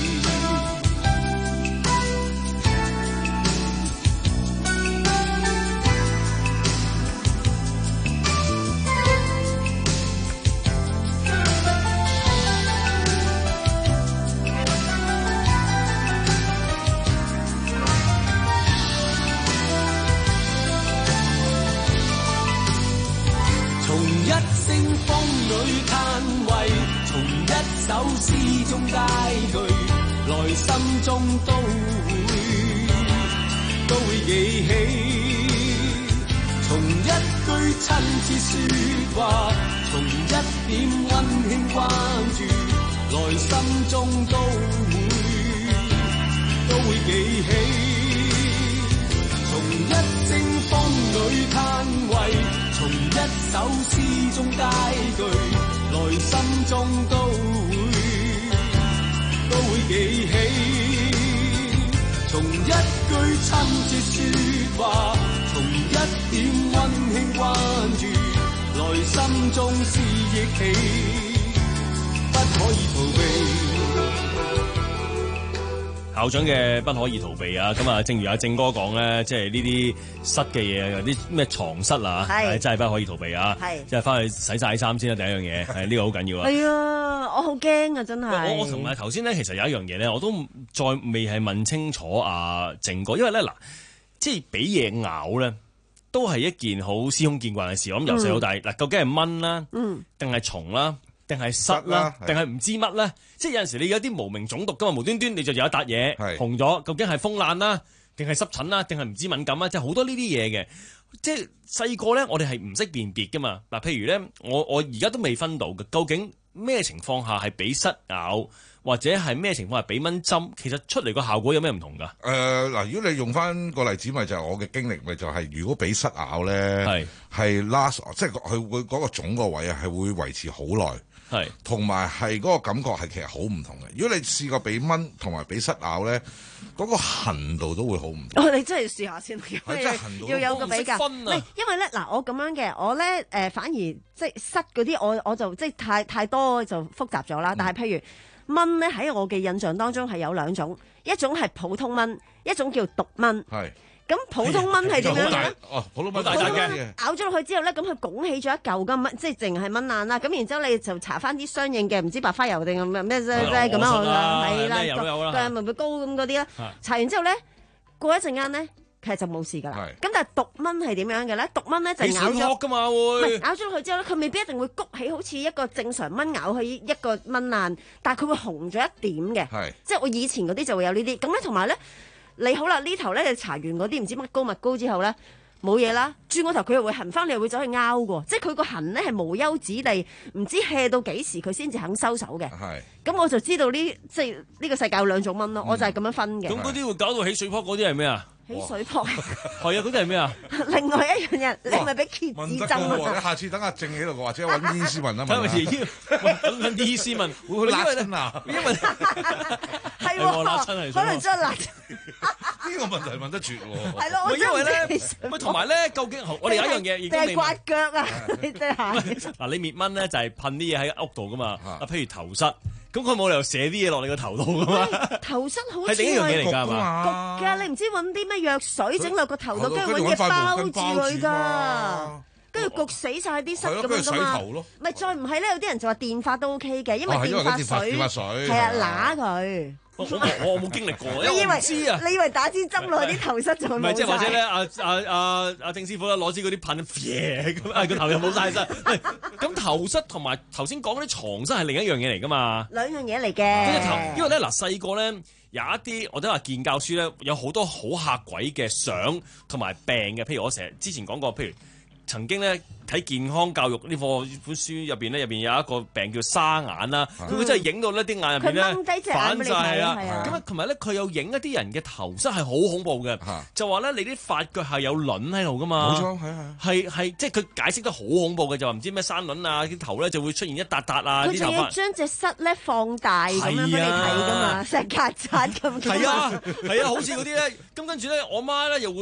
首詩中佳句，內心中都會都會記起。從一句親切説話，從一點溫馨關注，內心中都會都會記起。從一聲風裏嘆喟，從一首詩中佳句，內心中都會都會記起。從一句親切説話，從一點溫馨關注，內心中思憶起，不可以逃避。 校長嘅不可以逃避啊！咁啊，正如阿正哥講咧，即係呢啲室嘅嘢，有啲咩床室啊，係真係不可以逃避啊！係即係翻去洗晒衫先啦，第一樣嘢係呢個好緊要啊！ 係啊，我好驚啊，真係！ 我我同埋頭先咧，其實有一樣嘢咧，我都再未係問清楚阿正哥，因為咧嗱，即係俾嘢咬咧，都係一件好司空見慣嘅事。我諗由細到大嗱，嗯、究竟係蚊啦，定係蟲啦？定係虱啦，定係唔知乜咧？即係有陣時你有啲無名腫毒噶嘛，無端端你就有一笪嘢紅咗，究竟係風爛啦，定係濕疹啦，定係唔知敏感啊？即係好多呢啲嘢嘅。即係細個咧，我哋係唔識辨別噶嘛。嗱，譬如咧，我我而家都未分到嘅，究竟咩情況下係俾虱咬，或者係咩情況係俾蚊針？其實出嚟個效果有咩唔同㗎？誒嗱、 呃，如果你用翻個例子，咪就係我嘅經歷，咪就係如果俾虱咬咧，係係 last，即係佢會嗰個腫個位啊，係會維持好耐。係，同埋係嗰個感覺係其實好唔同嘅。如果你試過俾蚊同埋俾虱咬咧，嗰、嗰個痕度都會好唔同。 哦，你真係要試下先，要有個比較。唔係、啊，因為咧嗱，我咁樣嘅，我咧誒、呃、反而即係虱嗰啲，我我就即係太太多就複雜咗啦。但係譬如蚊咧，喺我嘅印象當中係有兩種，一種係普通蚊，一種叫毒蚊。係。咁普通蚊係點樣咧？ 哦，普通蚊大隻嘅， 咬咗落去之後咧，咁佢拱起咗一嚿咁蚊，即係淨係蚊爛啦。咁然之後你就搽翻啲相應嘅，唔知白花油定咩咩啫咁樣啦，係啦，佢咪會高咁嗰啲啦。搽完之後咧，過一陣間咧，其實就冇事噶啦。咁但係毒蚊係點樣嘅咧？毒蚊咧就咬咗噶嘛會， 唔係咬咗落去之後咧，佢未必一定會谷起，好似一個正常蚊咬去一個蚊爛，但係佢會紅咗一點嘅。係，即係我以前嗰啲就會有呢啲。咁咧同埋咧。你好啦，呢頭咧你搽完嗰啲唔知乜膏乜膏之後咧冇嘢啦，轉個頭佢又會痕翻，你又會走去拗嘅，即係佢個痕咧係無休止地，唔知 hea 到幾時佢先至肯收手嘅。係，咁我就知道呢即係呢個世界有兩種蚊咯，嗯、我就係咁樣分嘅。 咁嗰啲會搞到起水泡嗰啲係咩啊？ 起水泡係啊，嗰啲係咩啊？ 另外一樣嘢，你咪俾蠍子針啊！ 你下次等阿正喺度，或者揾醫師問啊嘛。 等揾醫師問，會唔會辣親啊？因為係喎，可能真係辣。 呢個問題問得絕喎。 係咯， 因為咧，喂，同埋咧，究竟我哋有一樣嘢， 定係刮腳啊？你對下。 嗱，你滅蚊咧就係噴啲嘢喺屋度噶嘛？啊，譬如頭虱。咁佢冇理由射啲嘢落你個頭度噶嘛？ 頭虱好似係另一樣嘢嚟㗎嘛？ 焗㗎，你唔知揾啲咩藥水整落個頭度，跟住揾嘢包住佢㗎，跟住焗死晒啲虱咁樣㗎嘛。咪再唔係咧，有啲人就話電髮都 OK 嘅，因為電髮水係啊，揦佢。 我我冇經歷過，因為我唔知啊。 你以為打支針落去啲頭虱就冇？ 唔係，即係或者咧，阿阿阿阿鄭師傅咧攞支嗰啲噴，咁啊個頭又冇晒身。喂，咁頭虱同埋頭先講嗰啲床虱係另一樣嘢嚟㗎嘛？ 兩樣嘢嚟嘅。 因為咧嗱，細個咧有一啲我都話健教書咧，有好多好嚇鬼嘅相同埋病嘅，譬如我成日之前講過，譬如曾經咧。睇健康教育呢課本書入邊咧，入邊有一個病叫沙眼啦。佢、嗯、真係影到呢啲眼入邊咧反晒啦。咁啊，同埋咧佢有影一啲人嘅頭虱係好恐怖嘅，啊、就話咧你啲髮腳係有卵喺度噶嘛。冇錯，係係。係係即係佢解釋得好恐怖嘅，就話唔知咩生卵啊，啲頭咧就會出現一笪笪啊。 佢仲要將隻虱咧放大咁樣俾你睇噶嘛，成曱甴咁。 係啊係啊，好似嗰啲咧。咁跟住咧，我媽咧又會。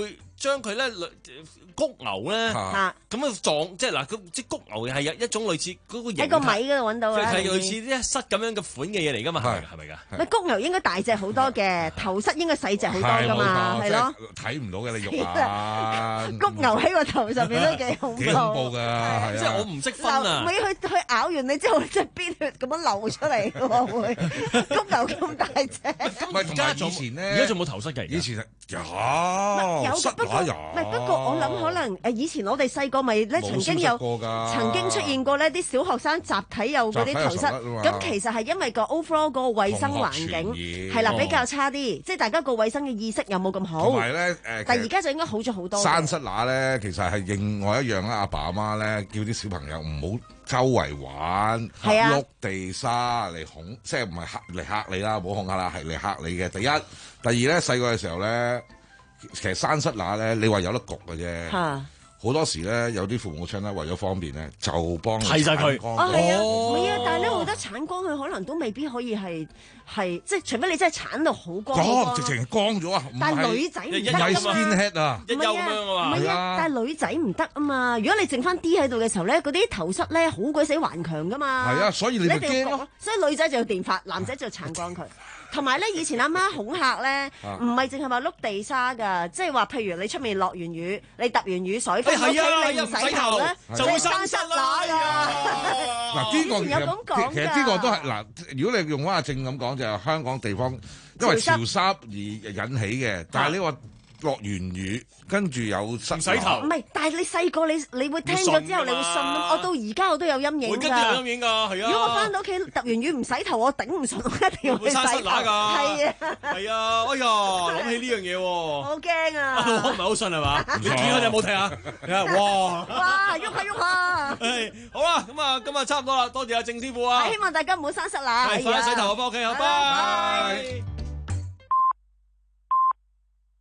將佢咧谷牛咧，咁啊撞即係嗱，即係谷牛係有一種類似嗰個形態喺個米嗰度揾到啦， 係類似啲一室咁樣嘅款嘅嘢嚟㗎嘛，係係咪㗎？ 咪谷牛應該大隻好多嘅，頭室應該細隻好多㗎嘛，係咯， 睇唔到嘅你肉啊！ 谷牛喺個頭上面都幾恐怖， 幾恐怖㗎，係啊！ 即係我唔識分啊！ 咪佢佢咬完你之後，即係邊血咁樣流出嚟㗎喎會，谷牛咁大隻。 唔係同埋以前咧， 而家仲冇頭室嘅？ 以前有有，不過唔係不過我諗可能誒以前我哋細個咪咧曾經有曾經出現過呢啲小學生集體有嗰啲頭室，咁其實係因為個 overall 個衞生環境係啦比較差啲，即係大家個衞生嘅意識又冇咁好。同埋咧誒， 但係而家就應該好咗好多。 山虱乸咧其實係另外一樣啦，阿爸阿媽咧叫啲小朋友唔好周圍玩，碌地沙嚟恐，即係唔係嚇嚟嚇你啦，唔好恐嚇啦，係嚟嚇你嘅。第一，第二咧細個嘅時候咧，其實山虱乸咧，你話有得焗嘅啫。好多時咧，有啲父母親咧為咗方便咧，就幫你剃晒佢。 哦，係啊，唔係啊，但係咧，我覺得剷光佢可能都未必可以係係，即係除非你真係剷到好光。 光直情光咗啊！ 但係女仔唔得㗎嘛，skinhead啊， 一休咁樣啊嘛。 唔係啊，但係女仔唔得啊嘛。如果你剩翻啲喺度嘅時候咧，嗰啲頭虱咧好鬼死頑強㗎嘛。 係啊，所以你咪驚咯。 所以女仔就要電髮，男仔就剷光佢。同埋咧，以前阿媽恐嚇咧，唔係淨係話碌地沙㗎，即係話譬如你出面落完雨，你揼完雨水翻屋企你唔洗頭咧， 就會生虱乸㗎。 嗱，呢個有咁講其實呢個都係嗱，如果你用翻阿正咁講，就係香港地方因為潮濕而引起嘅，但係你話落完雨跟住有虱洗頭， 唔係，但係你細個你你會聽咗之後你會信啊！我到而家我都有陰影㗎， 會跟住有陰影㗎，係啊！ 如果我翻到屋企揼完雨唔洗頭，我頂唔順，我一定要去洗頭。 會生虱乸㗎， 係啊， 係啊！哎呀，諗起呢樣嘢喎， 好驚啊！ 我唔係好信係嘛？你見我哋有冇睇啊？哇！ 哇！喐下喐下， 誒好啦，咁啊，今日差唔多啦，多謝阿鄭師傅啊！ 希望大家唔好生虱乸， 快啲洗頭啊！翻屋企，好，拜。